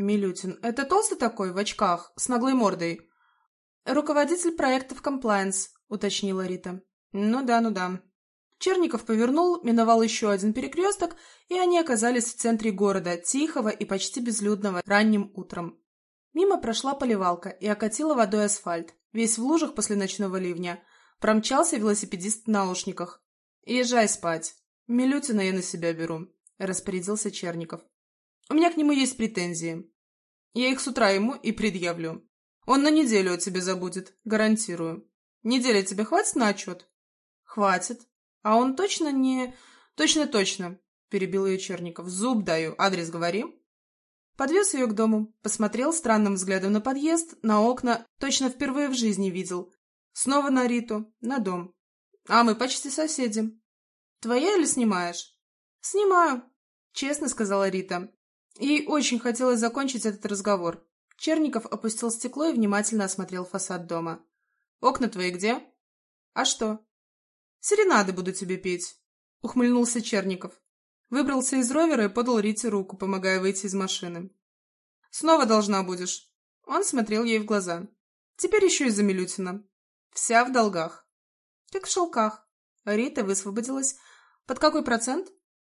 Это толстый такой, в очках, с наглой мордой?» «Руководитель проектов «Комплайенс», — уточнила Рита. Ну да. Черников повернул, миновал еще один перекресток, и они оказались в центре города, тихого и почти безлюдного, ранним утром. Мимо прошла поливалка и окатила водой асфальт, весь в лужах после ночного ливня. Промчался велосипедист в наушниках. «Езжай спать. Милютина я на себя беру», — распорядился Черников. «У меня к нему есть претензии. Я их с утра ему и предъявлю. Он на неделю о тебе забудет, гарантирую. Неделя тебе хватит на отчет?» «Хватит. А он точно не...» «Точно», — перебил ее Черников. «Зуб даю. Адрес говори». Подвез ее к дому, посмотрел странным взглядом на подъезд, на окна, точно впервые в жизни видел. Снова на Риту, на дом. «А мы почти соседи». «Твоя или снимаешь?» «Снимаю», — честно сказала Рита. Ей очень хотелось закончить этот разговор. Черников опустил стекло и внимательно осмотрел фасад дома. Окна твои где? А что? Серенады буду тебе петь, ухмыльнулся Черников. Выбрался из ровера и подал Рите руку, помогая выйти из машины. Снова должна будешь. Он смотрел ей в глаза. Теперь еще и за Милютина. Вся в долгах. Как в шелках. Рита высвободилась. Под какой процент?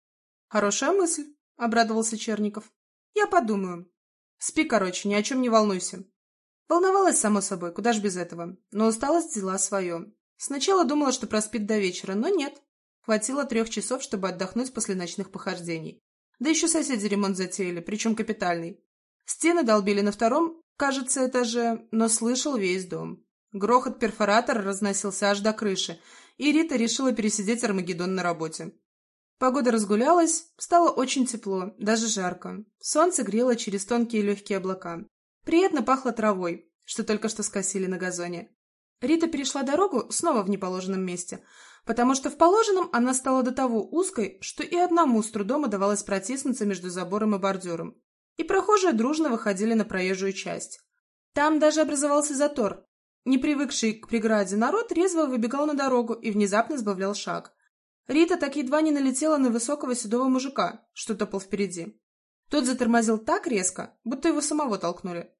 Хорошая мысль, обрадовался Черников. Я подумаю. Спи, короче, ни о чем не волнуйся. Волновалась, само собой, куда ж без этого. Но усталость взяла свое. Сначала думала, что проспит до вечера, но нет. Хватило 3 часов, чтобы отдохнуть после ночных похождений. Да еще соседи ремонт затеяли, причем капитальный. Стены долбили на 2-м, кажется, этаже, но слышал весь дом. Грохот перфоратора разносился аж до крыши, и Рита решила пересидеть Армагеддон на работе. Погода разгулялась, стало очень тепло, даже жарко. Солнце грело через тонкие легкие облака. Приятно пахло травой, что только что скосили на газоне. Рита перешла дорогу снова в неположенном месте, потому что в положенном она стала до того узкой, что и одному с трудом удавалось протиснуться между забором и бордюром. И прохожие дружно выходили на проезжую часть. Там даже образовался затор. Не привыкший к преграде народ резво выбегал на дорогу и внезапно сбавлял шаг. Рита так едва не налетела на высокого седого мужика, что топал впереди. Тот затормозил так резко, будто его самого толкнули.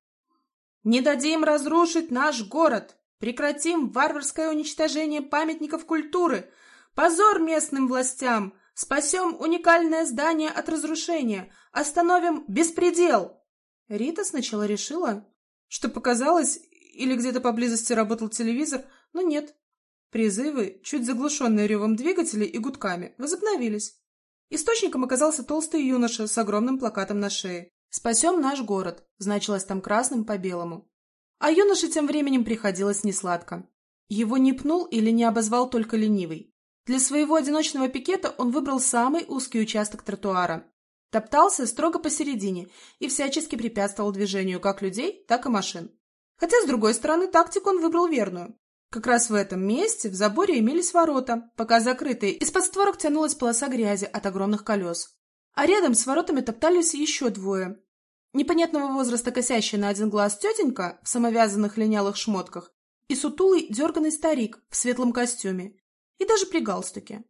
«Не дадим разрушить наш город! Прекратим варварское уничтожение памятников культуры! Позор местным властям! Спасем уникальное здание от разрушения! Остановим беспредел!» Рита сначала решила, что показалось, или где-то поблизости работал телевизор, но нет. Призывы, чуть заглушенные ревом двигателей и гудками, возобновились. Источником оказался толстый юноша с огромным плакатом на шее. «Спасем наш город», значилось там красным по белому. А юноше тем временем приходилось несладко. Его не пнул или не обозвал только ленивый. Для своего одиночного пикета он выбрал самый узкий участок тротуара. Топтался строго посередине и всячески препятствовал движению как людей, так и машин. Хотя, с другой стороны, тактику он выбрал верную. Как раз в этом месте в заборе имелись ворота, пока закрытые, из-под створок тянулась полоса грязи от огромных колес. А рядом с воротами топтались еще 2. Непонятного возраста косящая на один глаз тетенька в самовязанных линялых шмотках и сутулый дерганый старик в светлом костюме и даже при галстуке.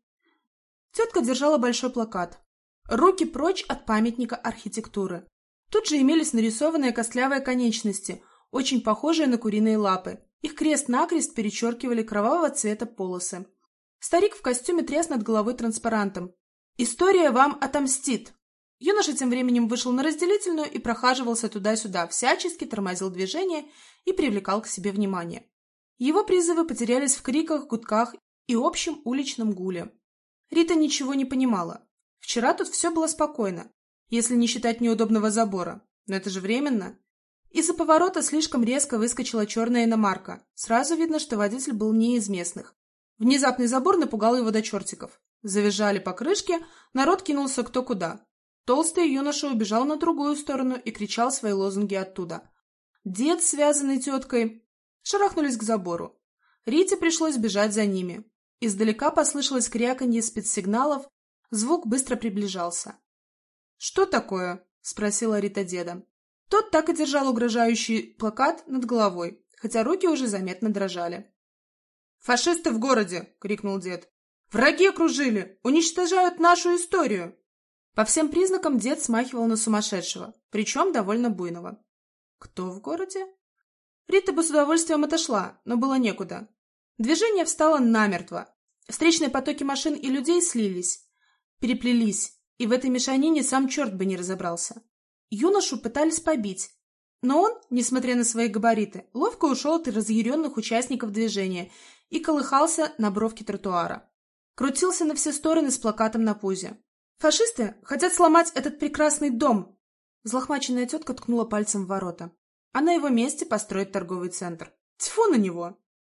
Тетка держала большой плакат «Руки прочь от памятника архитектуры». Тут же имелись нарисованные костлявые конечности, очень похожие на куриные лапы. Их крест-накрест перечеркивали кровавого цвета полосы. Старик в костюме тряс над головой транспарантом. «История вам отомстит!» Юноша тем временем вышел на разделительную и прохаживался туда-сюда, всячески тормозил движение и привлекал к себе внимание. Его призывы потерялись в криках, гудках и общем уличном гуле. Рита ничего не понимала. Вчера тут все было спокойно, если не считать неудобного забора. Но это же временно. Из-за поворота слишком резко выскочила черная иномарка. Сразу видно, что водитель был не из местных. Внезапный забор напугал его до чертиков. Завизжали покрышки, народ кинулся кто куда. Толстый юноша убежал на другую сторону и кричал свои лозунги оттуда. Дед, связанный теткой, шарахнулись к забору. Рите пришлось бежать за ними. Издалека послышалось кряканье спецсигналов, звук быстро приближался. «Что такое?» — спросила Рита деда. Тот так и держал угрожающий плакат над головой, хотя руки уже заметно дрожали. «Фашисты в городе!» — крикнул дед. «Враги окружили! Уничтожают нашу историю!» По всем признакам дед смахивал на сумасшедшего, причем довольно буйного. «Кто в городе?» Рита бы с удовольствием отошла, но было некуда. Движение встало намертво. Встречные потоки машин и людей слились, переплелись, и в этой мешанине сам черт бы не разобрался. Юношу пытались побить, но он, несмотря на свои габариты, ловко ушел от разъяренных участников движения и колыхался на бровке тротуара. Крутился на все стороны с плакатом на пузе. «Фашисты хотят сломать этот прекрасный дом!» Взлохмаченная тетка ткнула пальцем в ворота. А на его месте построить торговый центр. Тьфу на него!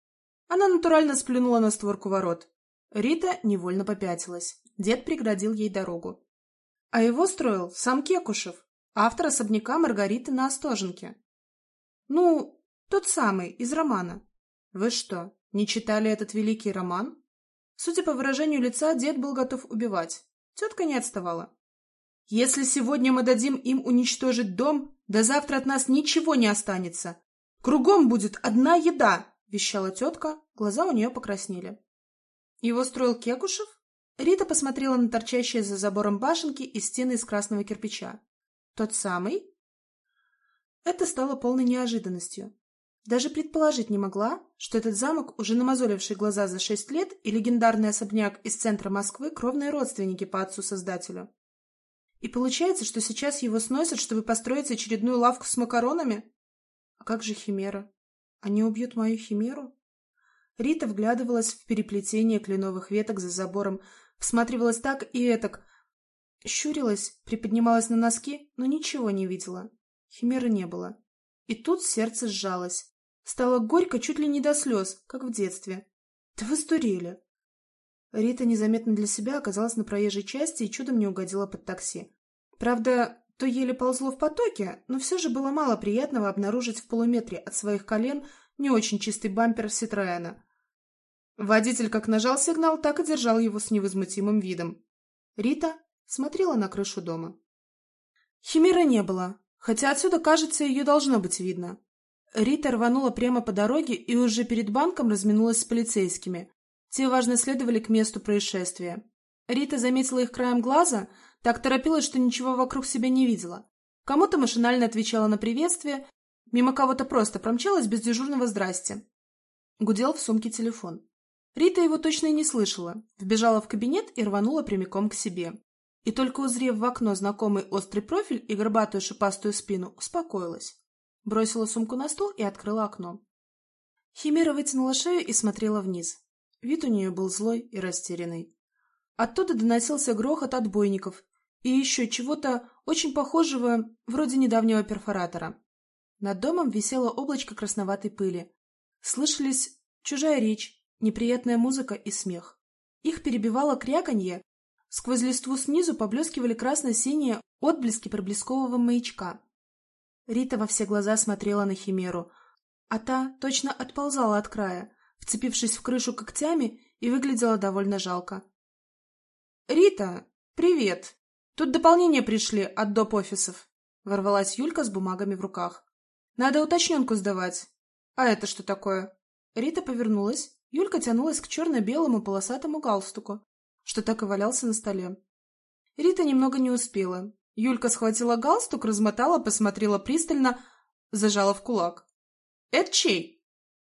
Она натурально сплюнула на створку ворот. Рита невольно попятилась. Дед преградил ей дорогу. А его строил сам Кекушев, автор особняка Маргариты на Остоженке. Ну, тот самый, из романа. Вы что, не читали этот великий роман? Судя по выражению лица, дед был готов убивать. Тетка не отставала. «Если сегодня мы дадим им уничтожить дом, до завтра от нас ничего не останется. Кругом будет одна еда. вещала тетка, глаза у нее покраснели. Его строил Кекушев? Рита посмотрела на торчащие за забором башенки и стены из красного кирпича. Тот самый? Это стало полной неожиданностью. Даже предположить не могла, что этот замок, уже намазоливший глаза за 6 лет, и легендарный особняк из центра Москвы — кровные родственники по отцу-создателю. И получается, что сейчас его сносят, чтобы построить очередную лавку с макаронами? А как же Химера? Они убьют мою Химеру? Рита вглядывалась в переплетение кленовых веток за забором, всматривалась так и этак, щурилась, приподнималась на носки, но ничего не видела. Химеры не было. И тут сердце сжалось. Стало горько чуть ли не до слез, как в детстве. Да вы сдурели. Рита незаметно для себя оказалась на проезжей части и чудом не угодила под такси. Правда, то еле ползло в потоке, но все же было мало приятного обнаружить в полуметре от своих колен не очень чистый бампер Ситроэна. Водитель как нажал сигнал, так и держал его с невозмутимым видом. Рита смотрела на крышу дома. Химеры не было, хотя отсюда, кажется, ее должно быть видно. Рита рванула прямо по дороге и уже перед банком разминулась с полицейскими. Те важно следовали к месту происшествия. Рита заметила их краем глаза, так торопилась, что ничего вокруг себя не видела. Кому-то машинально отвечала на приветствие, мимо кого-то просто промчалась без дежурного «здрасте». Гудел в сумке телефон. Рита его точно и не слышала, вбежала в кабинет и рванула прямиком к себе. И только узрев в окно знакомый острый профиль и горбатую шипастую спину, успокоилась. Бросила сумку на стол и открыла окно. Химера вытянула шею и смотрела вниз. Вид у нее был злой и растерянный. Оттуда доносился грохот отбойников и еще чего-то очень похожего, вроде недавнего перфоратора. Над домом висело облачко красноватой пыли. Слышались чужая речь, неприятная музыка и смех. Их перебивало кряканье. Сквозь листву снизу поблескивали красно-синие отблески проблескового маячка. Рита во все глаза смотрела на Химеру, а та точно отползала от края, вцепившись в крышу когтями, и выглядела довольно жалко. «Рита, привет! Тут дополнения пришли от доп. Офисов», — ворвалась Юлька с бумагами в руках. «Надо уточненку сдавать. А это что такое?» Рита повернулась. Юлька тянулась к черно-белому полосатому галстуку, что так и валялся на столе. Рита немного не успела. Юлька схватила галстук, размотала, посмотрела пристально, зажала в кулак. «Это чей?»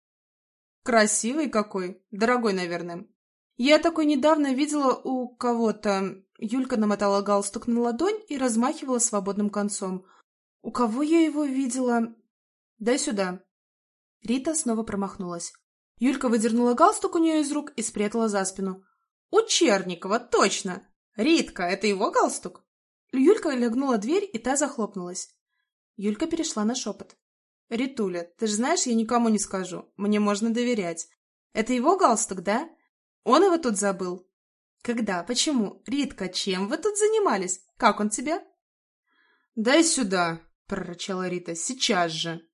«Красивый какой, дорогой, наверное. Я такой недавно видела у кого-то». Юлька намотала галстук на ладонь и размахивала свободным концом. «У кого я его видела?» «Дай сюда». Рита снова промахнулась. Юлька выдернула галстук у нее из рук и спрятала за спину. «У Черникова, точно! Ритка, это его галстук?» Юлька лягнула дверь, и та захлопнулась. Юлька перешла на шепот. «Ритуля, ты же знаешь, я никому не скажу. Мне можно доверять. Это его галстук, да? Он его тут забыл?» «Когда? Почему? Ритка, чем вы тут занимались? Как он тебе?» «Дай сюда!» — прорычала Рита. «Сейчас же!»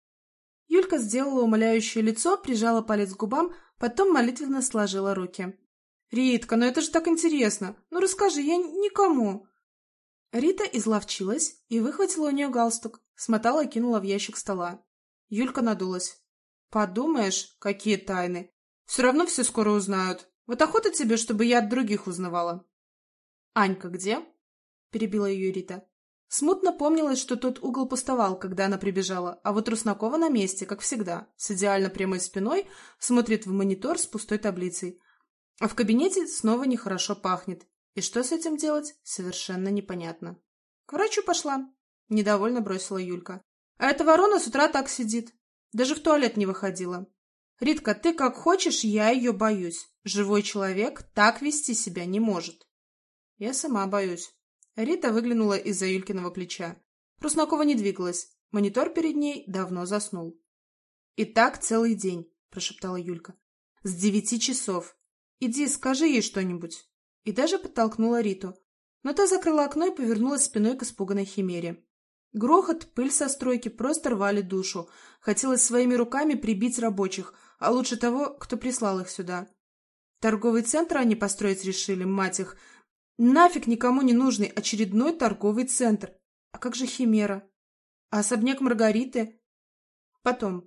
Юлька сделала умоляющее лицо, прижала палец к губам, потом молитвенно сложила руки. «Ритка, ну это же так интересно! Ну расскажи, я никому!» Рита изловчилась и выхватила у нее галстук, смотала и кинула в ящик стола. Юлька надулась. «Подумаешь, какие тайны! Все равно все скоро узнают. Вот охота тебе, чтобы я от других узнавала». «Анька где?» — перебила ее Рита. Смутно помнилось, что тот угол пустовал, когда она прибежала, а вот Руснакова на месте, как всегда, с идеально прямой спиной, смотрит в монитор с пустой таблицей. А в кабинете снова нехорошо пахнет. И что с этим делать, совершенно непонятно. «К врачу пошла», — недовольно бросила Юлька. «А эта ворона с утра так сидит. Даже в туалет не выходила. Ритка, ты как хочешь, я ее боюсь. Живой человек так вести себя не может». «Я сама боюсь». Рита выглянула из-за Юлькиного плеча. Руснакова не двигалась. Монитор перед ней давно заснул. «И так целый день», — прошептала Юлька. «С 9 часов. Иди, скажи ей что-нибудь». И даже подтолкнула Риту. Но та закрыла окно и повернулась спиной к испуганной Химере. Грохот, пыль со стройки просто рвали душу. Хотелось своими руками прибить рабочих, а лучше того, кто прислал их сюда. Торговый центр они построить решили, мать их. Нафиг никому не нужный очередной торговый центр. А как же Химера? А особняк Маргариты? Потом.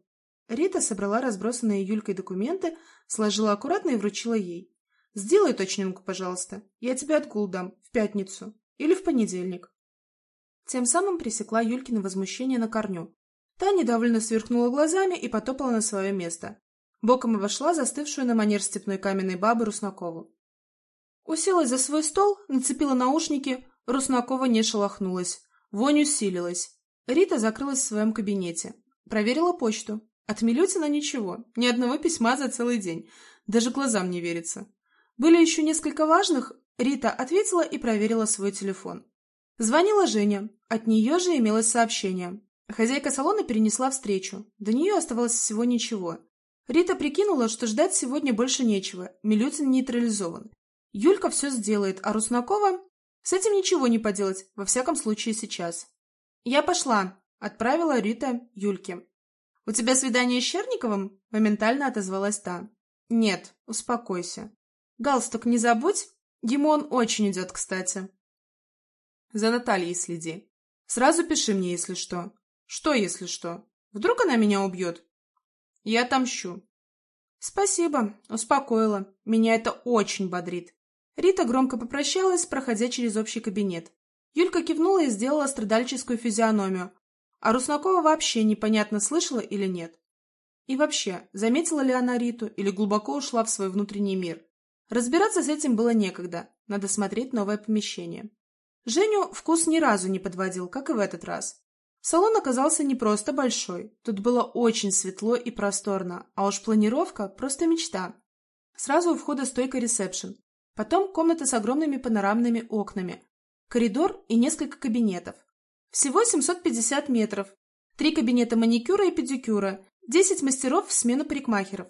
Рита собрала разбросанные Юлькой документы, сложила аккуратно и вручила ей. «Сделай точненько, пожалуйста. Я тебе отгул дам в пятницу или в понедельник». Тем самым пресекла Юлькино возмущение на корню. Та недовольно сверкнула глазами и потопала на свое место. Боком обошла застывшую на манер степной каменной бабы Руснакову. Уселась за свой стол, нацепила наушники, Руснакова не шелохнулась. Вонь усилилась. Рита закрылась в своем кабинете. Проверила почту. От Милютина ничего, ни одного письма за целый день. Даже глазам не верится. Были еще несколько важных, Рита ответила и проверила свой телефон. Звонила Женя, от нее же имелось сообщение. Хозяйка салона перенесла встречу, до нее оставалось всего ничего. Рита прикинула, что ждать сегодня больше нечего, Милютин нейтрализован. Юлька все сделает, а Руснакова... С этим ничего не поделать, во всяком случае сейчас. «Я пошла», — отправила Рита Юльке. «У тебя свидание с Черниковым?» — моментально отозвалась та. «Нет, успокойся. Галстук не забудь, ему он очень идет, кстати. За Натальей следи. Сразу пиши мне, если что». «Что, если что? Вдруг она меня убьет?» «Я отомщу». «Спасибо, успокоила. Меня это очень бодрит». Рита громко попрощалась, проходя через общий кабинет. Юлька кивнула и сделала страдальческую физиономию, а Руснакова вообще непонятно, слышала или нет. И вообще, заметила ли она Риту или глубоко ушла в свой внутренний мир? Разбираться с этим было некогда, надо смотреть новое помещение. Женю вкус ни разу не подводил, как и в этот раз. Салон оказался не просто большой, тут было очень светло и просторно, а уж планировка – просто мечта. Сразу у входа стойка ресепшн, потом комната с огромными панорамными окнами, коридор и несколько кабинетов. Всего 750 метров, 3 кабинета маникюра и педикюра, 10 мастеров в смену парикмахеров,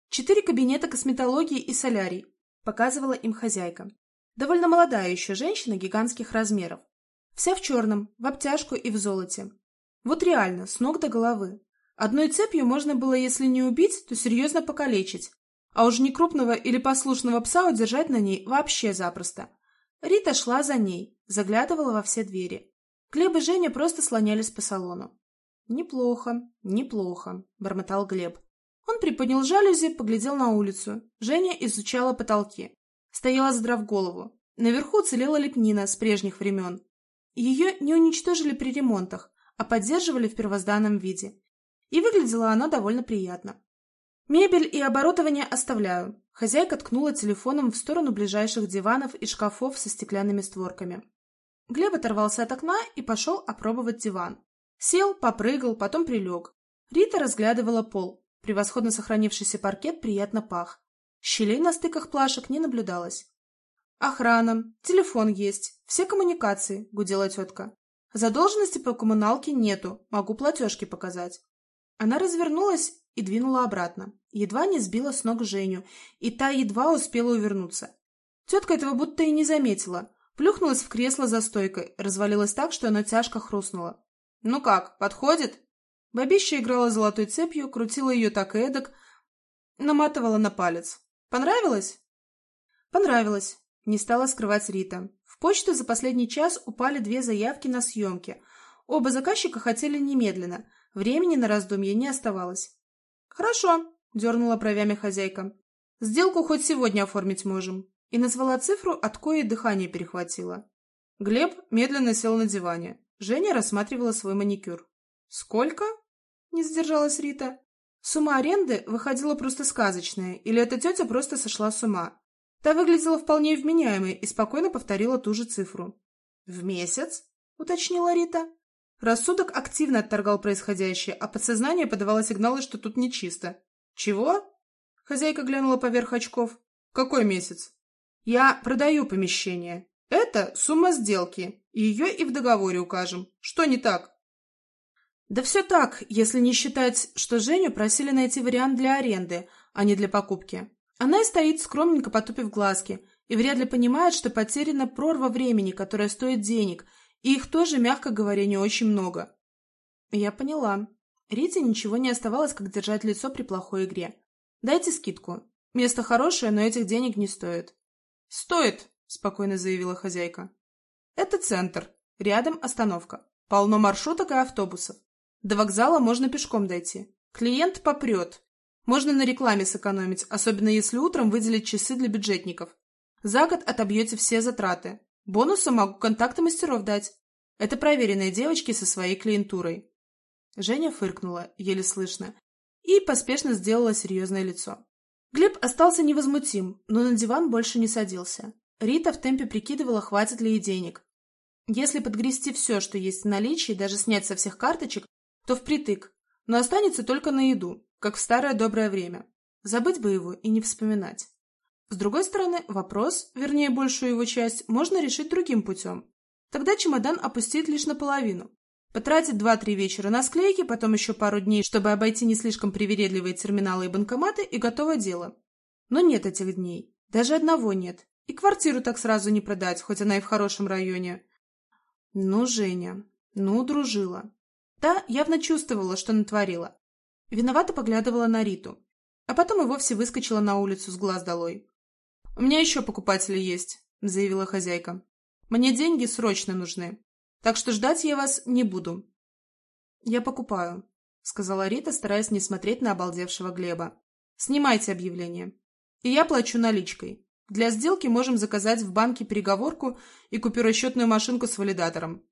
4 кабинета косметологии и солярий, показывала им хозяйка. Довольно молодая еще женщина гигантских размеров. Вся в черном, в обтяжку и в золоте. Вот реально, с ног до головы. Одной цепью можно было, если не убить, то серьезно покалечить. А уж некрупного или послушного пса удержать на ней вообще запросто. Рита шла за ней, заглядывала во все двери. Глеб и Женя просто слонялись по салону. «Неплохо, неплохо», — бормотал Глеб. Он приподнял жалюзи, поглядел на улицу. Женя изучала потолки. Стояла, задрав голову. Наверху уцелела лепнина с прежних времен. Ее не уничтожили при ремонтах, а поддерживали в первозданном виде. И выглядела она довольно приятно. «Мебель и оборудование оставляю». Хозяйка ткнула телефоном в сторону ближайших диванов и шкафов со стеклянными створками. Глеб оторвался от окна и пошел опробовать диван. Сел, попрыгал, потом прилег. Рита разглядывала пол. Превосходно сохранившийся паркет приятно пах. Щелей на стыках плашек не наблюдалось. «Охрана, телефон есть, все коммуникации», — гудела тетка. «Задолженности по коммуналке нету, могу платежки показать». Она развернулась и двинула обратно. Едва не сбила с ног Женю, и та едва успела увернуться. Тетка этого будто и не заметила. Плюхнулась в кресло за стойкой, развалилась так, что оно тяжко хрустнуло. «Ну как, подходит?» Бабища играла золотой цепью, крутила ее так и эдак, наматывала на палец. «Понравилось?» «Понравилось», — не стала скрывать Рита. В почту за последний час упали 2 заявки на съемки. Оба заказчика хотели немедленно, времени на раздумье не оставалось. «Хорошо», — дернула бровями хозяйка. «Сделку хоть сегодня оформить можем». И назвала цифру, от коей дыхание перехватило. Глеб медленно сел на диване. Женя рассматривала свой маникюр. «Сколько?» — не сдержалась Рита. Сумма аренды выходила просто сказочная, или эта тетя просто сошла с ума. Та выглядела вполне вменяемой и спокойно повторила ту же цифру. «В месяц?» — уточнила Рита. Рассудок активно отторгал происходящее, а подсознание подавало сигналы, что тут нечисто. «Чего?» — хозяйка глянула поверх очков. «Какой месяц?» «Я продаю помещение. Это сумма сделки, и ее и в договоре укажем. Что не так?» «Да все так, если не считать, что Женю просили найти вариант для аренды, а не для покупки. Она и стоит, скромненько потупив глазки, и вряд ли понимает, что потеряна прорва времени, которая стоит денег, и их тоже, мягко говоря, не очень много». Я поняла. Рите ничего не оставалось, как держать лицо при плохой игре. «Дайте скидку. Место хорошее, но этих денег не стоит». «Стоит», — спокойно заявила хозяйка. «Это центр. Рядом остановка. Полно маршруток и автобусов. До вокзала можно пешком дойти. Клиент попрет. Можно на рекламе сэкономить, особенно если утром выделить часы для бюджетников. За год отобьете все затраты. Бонусы могу контакты мастеров дать. Это проверенные девочки со своей клиентурой. Женя фыркнула, еле слышно, и поспешно сделала серьезное лицо. Глеб остался невозмутим, но на диван больше не садился. Рита в темпе прикидывала, хватит ли ей денег. Если подгрести все, что есть в наличии, даже снять со всех карточек, то впритык, но останется только на еду, как в старое доброе время. Забыть бы его и не вспоминать. С другой стороны, вопрос, вернее большую его часть, можно решить другим путем. Тогда чемодан опустить лишь наполовину. Потратить 2-3 вечера на склейки, потом еще пару дней, чтобы обойти не слишком привередливые терминалы и банкоматы, и готово дело. Но нет этих дней. Даже одного нет. И квартиру так сразу не продать, хоть она и в хорошем районе. Ну, Женя, ну, дружила. Та явно чувствовала, что натворила. Виновато поглядывала на Риту. А потом и вовсе выскочила на улицу с глаз долой. «У меня еще покупатели есть», — заявила хозяйка. «Мне деньги срочно нужны. Так что ждать я вас не буду». «Я покупаю», — сказала Рита, стараясь не смотреть на обалдевшего Глеба. «Снимайте объявление. И я плачу наличкой. Для сделки можем заказать в банке переговорку и купюросчетную машинку с валидатором».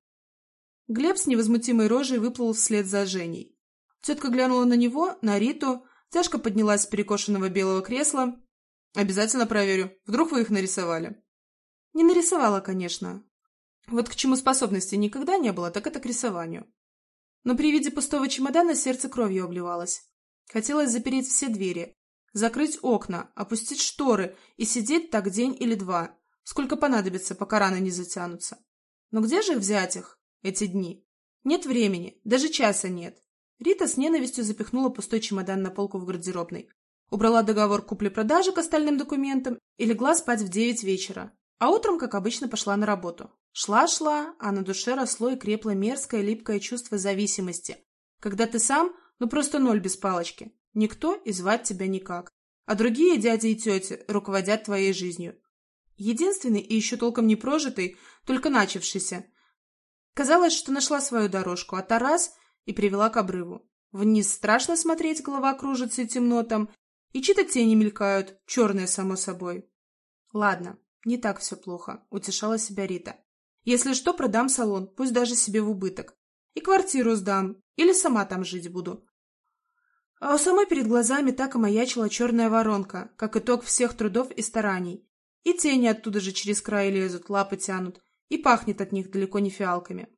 Глеб с невозмутимой рожей выплыл вслед за Женей. Тетка глянула на него, на Риту, тяжко поднялась с перекошенного белого кресла. «Обязательно проверю. Вдруг вы их нарисовали?» «Не нарисовала, конечно. Вот к чему способностей никогда не было, так это к рисованию». Но при виде пустого чемодана сердце кровью обливалось. Хотелось запереть все двери, закрыть окна, опустить шторы и сидеть так день или два, сколько понадобится, пока раны не затянутся. Но где же взять их, эти дни? Нет времени, даже часа нет. Рита с ненавистью запихнула пустой чемодан на полку в гардеробной, убрала договор купли-продажи к остальным документам и легла спать в 9 вечера. А утром, как обычно, пошла на работу. Шла-шла, а на душе росло и крепло мерзкое липкое чувство зависимости, когда ты сам, ну просто ноль без палочки. Никто и звать тебя никак. А другие дяди и тети руководят твоей жизнью. Единственный и еще толком не прожитый, только начавшийся. Казалось, что нашла свою дорожку, а та раз и привела к обрыву. Вниз страшно смотреть, голова кружится и темно там, и чьи-то тени мелькают, черные, само собой. Ладно, не так все плохо, утешала себя Рита. Если что, продам салон, пусть даже себе в убыток. И квартиру сдам, или сама там жить буду. А у самой перед глазами так и маячила черная воронка, как итог всех трудов и стараний. И тени оттуда же через край лезут, лапы тянут, и пахнет от них далеко не фиалками.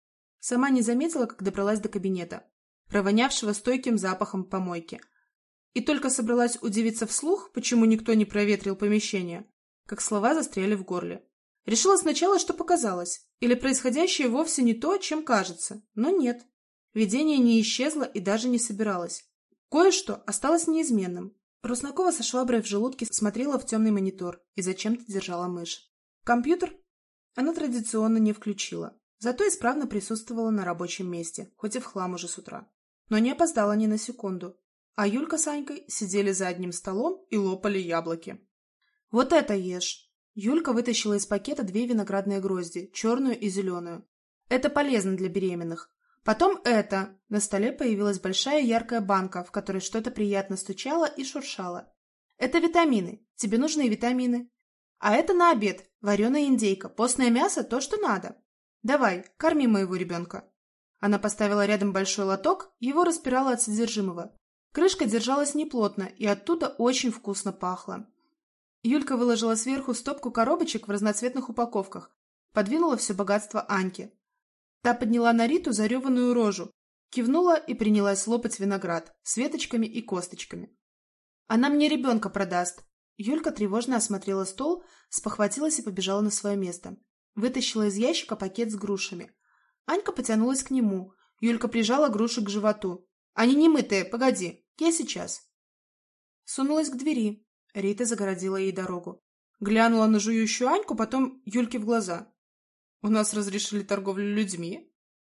Сама не заметила, как добралась до кабинета, провонявшего стойким запахом помойки. И только собралась удивиться вслух, почему никто не проветрил помещение, как слова застряли в горле. Решила сначала, что показалось, или происходящее вовсе не то, чем кажется, но нет. Видение не исчезло и даже не собиралось. Кое-что осталось неизменным. Руснакова со шваброй в желудке смотрела в темный монитор и зачем-то держала мышь. Компьютер она традиционно не включила, зато исправно присутствовала на рабочем месте, хоть и в хлам уже с утра. Но не опоздала ни на секунду. А Юлька с Анькой сидели за одним столом и лопали яблоки. «Вот это ешь!» Юлька вытащила из пакета 2 виноградные грозди, черную и зеленую. «Это полезно для беременных. Потом это!» На столе появилась большая яркая банка, в которой что-то приятно стучало и шуршало. «Это витамины. Тебе нужны витамины. А это на обед. Вареная индейка. Постное мясо – то, что надо. Давай, корми моего ребенка». Она поставила рядом большой лоток, его распирала от содержимого. Крышка держалась неплотно, и оттуда очень вкусно пахло. Юлька выложила сверху стопку коробочек в разноцветных упаковках, подвинула все богатство Аньке. Та подняла на Риту зареванную рожу, кивнула и принялась лопать виноград с веточками и косточками. «Она мне ребенка продаст». Юлька тревожно осмотрела стол, спохватилась и побежала на свое место. Вытащила из ящика пакет с грушами. Анька потянулась к нему. Юлька прижала груши к животу. «Они не мытые, погоди, я сейчас». Сунулась к двери. Рита загородила ей дорогу. Глянула на жующую Аньку, потом Юльке в глаза. «У нас разрешили торговлю людьми?»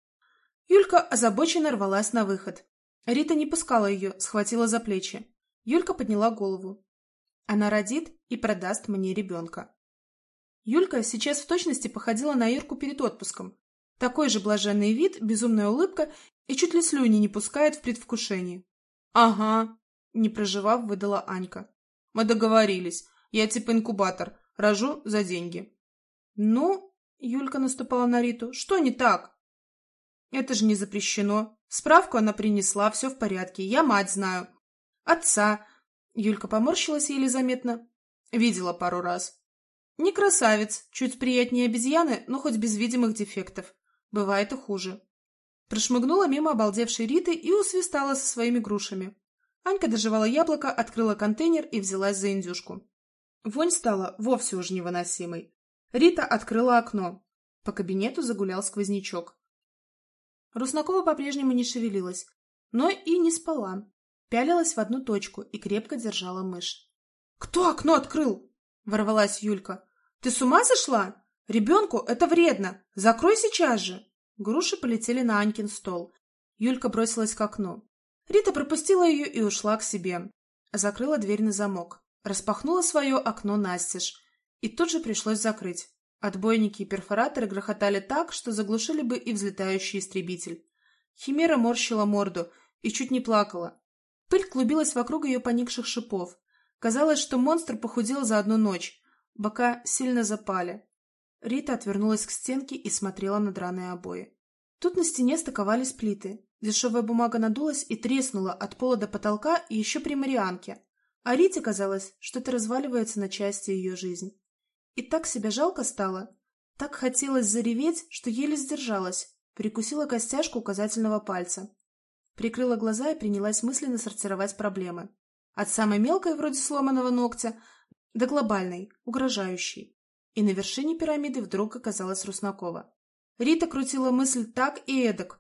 Юлька озабоченно рвалась на выход. Рита не пускала ее, схватила за плечи. Юлька подняла голову. «Она родит и продаст мне ребенка». Юлька сейчас в точности походила на Ирку перед отпуском. Такой же блаженный вид, безумная улыбка и чуть ли слюни не пускает в предвкушении. Ага, не проживав, выдала Анька. Мы договорились. Я типа инкубатор. Рожу за деньги. Ну, Юлька наступала на Риту, что не так? Это же не запрещено. Справку она принесла, все в порядке. Я мать знаю. Отца. Юлька поморщилась еле заметно. Видела пару раз. Не красавец, чуть приятнее обезьяны, но хоть без видимых дефектов. Бывает и хуже. Прошмыгнула мимо обалдевшей Риты и усвистала со своими грушами. Анька дожевала яблоко, открыла контейнер и взялась за индюшку. Вонь стала вовсе уж невыносимой. Рита открыла окно. По кабинету загулял сквознячок. Руснакова по-прежнему не шевелилась, но и не спала. Пялилась в одну точку и крепко держала мышь. «Кто окно открыл?» — ворвалась Юлька. «Ты с ума сошла? Ребенку это вредно. Закрой сейчас же!» Груши полетели на Анькин стол. Юлька бросилась к окну. Рита пропустила ее и ушла к себе. Закрыла дверь на замок. Распахнула свое окно настежь. И тут же пришлось закрыть. Отбойники и перфораторы грохотали так, что заглушили бы и взлетающий истребитель. Химера морщила морду и чуть не плакала. Пыль клубилась вокруг ее поникших шипов. Казалось, что монстр похудел за одну ночь. Бока сильно запали. Рита отвернулась к стенке и смотрела на драные обои. Тут на стене стыковались плиты. Дешевая бумага надулась и треснула от пола до потолка и еще при Марианке. А Рите казалось, что это разваливается на части ее жизнь. И так себя жалко стало. Так хотелось зареветь, что еле сдержалась. Прикусила костяшку указательного пальца. Прикрыла глаза и принялась мысленно сортировать проблемы. От самой мелкой, вроде сломанного ногтя, до глобальной, угрожающей. И на вершине пирамиды вдруг оказалась Руснакова. Рита крутила мысль так и эдак.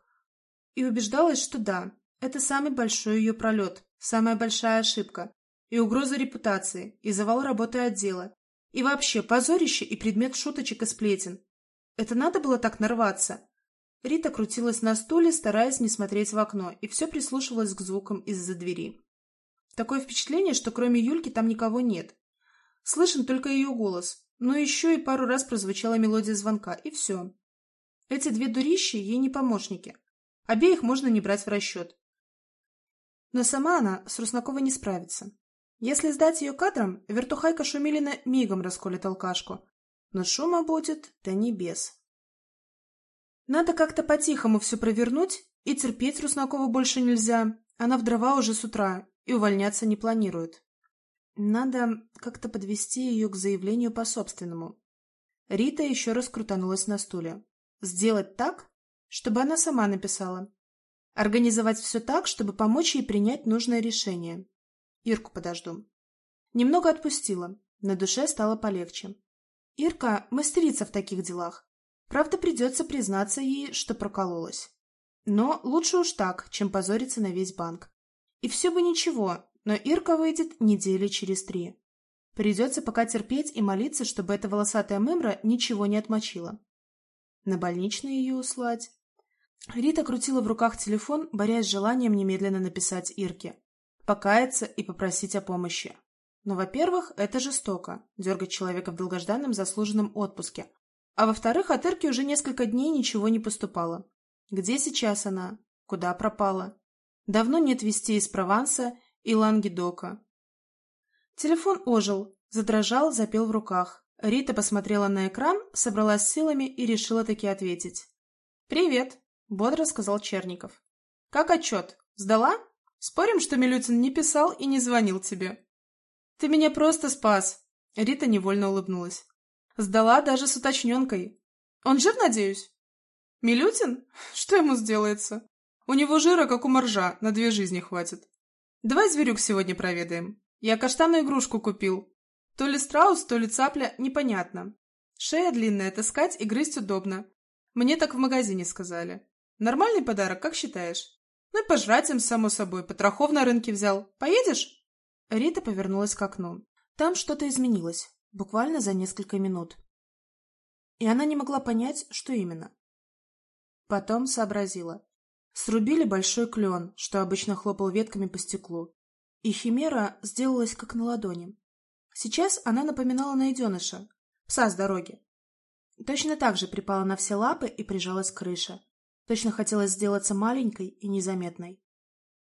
И убеждалась, что да, это самый большой ее пролет, самая большая ошибка. И угроза репутации, и завал работы отдела. И вообще позорище и предмет шуточек и сплетен. Это надо было так нарваться? Рита крутилась на стуле, стараясь не смотреть в окно, и все прислушивалась к звукам из-за двери. Такое впечатление, что кроме Юльки там никого нет. Слышен только ее голос, но еще и пару раз прозвучала мелодия звонка, и все. Эти две дурищи ей не помощники. Обеих можно не брать в расчет. Но сама она с Руснаковой не справится. Если сдать ее кадрам, вертухайка Шумилина мигом расколет алкашку. Но шума будет до небес. Надо как-то по-тихому все провернуть, и терпеть Руснакову больше нельзя. Она в дрова уже с утра и увольняться не планирует. Надо как-то подвести ее к заявлению по-собственному. Рита еще раз крутанулась на стуле. Сделать так, чтобы она сама написала. Организовать все так, чтобы помочь ей принять нужное решение. Ирку подожду. Немного отпустила. На душе стало полегче. Ирка мастерица в таких делах. Правда, придется признаться ей, что прокололась. Но лучше уж так, чем позориться на весь банк. И все бы ничего, но Ирка выйдет недели через 3. Придется пока терпеть и молиться, чтобы эта волосатая мымра ничего не отмочила. На больничный ее услать. Рита крутила в руках телефон, борясь с желанием немедленно написать Ирке. Покаяться и попросить о помощи. Но, во-первых, это жестоко – дергать человека в долгожданном заслуженном отпуске. А во-вторых, от Ирки уже несколько дней ничего не поступало. Где сейчас она? Куда пропала? Давно нет вестей из Прованса и Лангедока. Телефон ожил, задрожал, запел в руках. Рита посмотрела на экран, собралась силами и решила таки ответить. «Привет», — бодро сказал Черников. «Как отчет? Сдала? Спорим, что Милютин не писал и не звонил тебе?» «Ты меня просто спас», — Рита невольно улыбнулась. «Сдала даже с уточненкой. Он жив, надеюсь?» «Милютин? Что ему сделается? У него жира, как у моржа, на 2 жизни хватит. Давай зверюк сегодня проведаем. Я каштанную игрушку купил. То ли страус, то ли цапля, непонятно. Шея длинная, таскать и грызть удобно. Мне так в магазине сказали. Нормальный подарок, как считаешь? Ну и пожрать им, само собой, потрохов на рынке взял. Поедешь?» Рита повернулась к окну. Там что-то изменилось, буквально за несколько минут. И она не могла понять, что именно. Потом сообразила. Срубили большой клен, что обычно хлопал ветками по стеклу. И химера сделалась как на ладони. Сейчас она напоминала найденыша, пса с дороги. Точно так же припала на все лапы и прижалась к крыше. Точно хотелось сделаться маленькой и незаметной.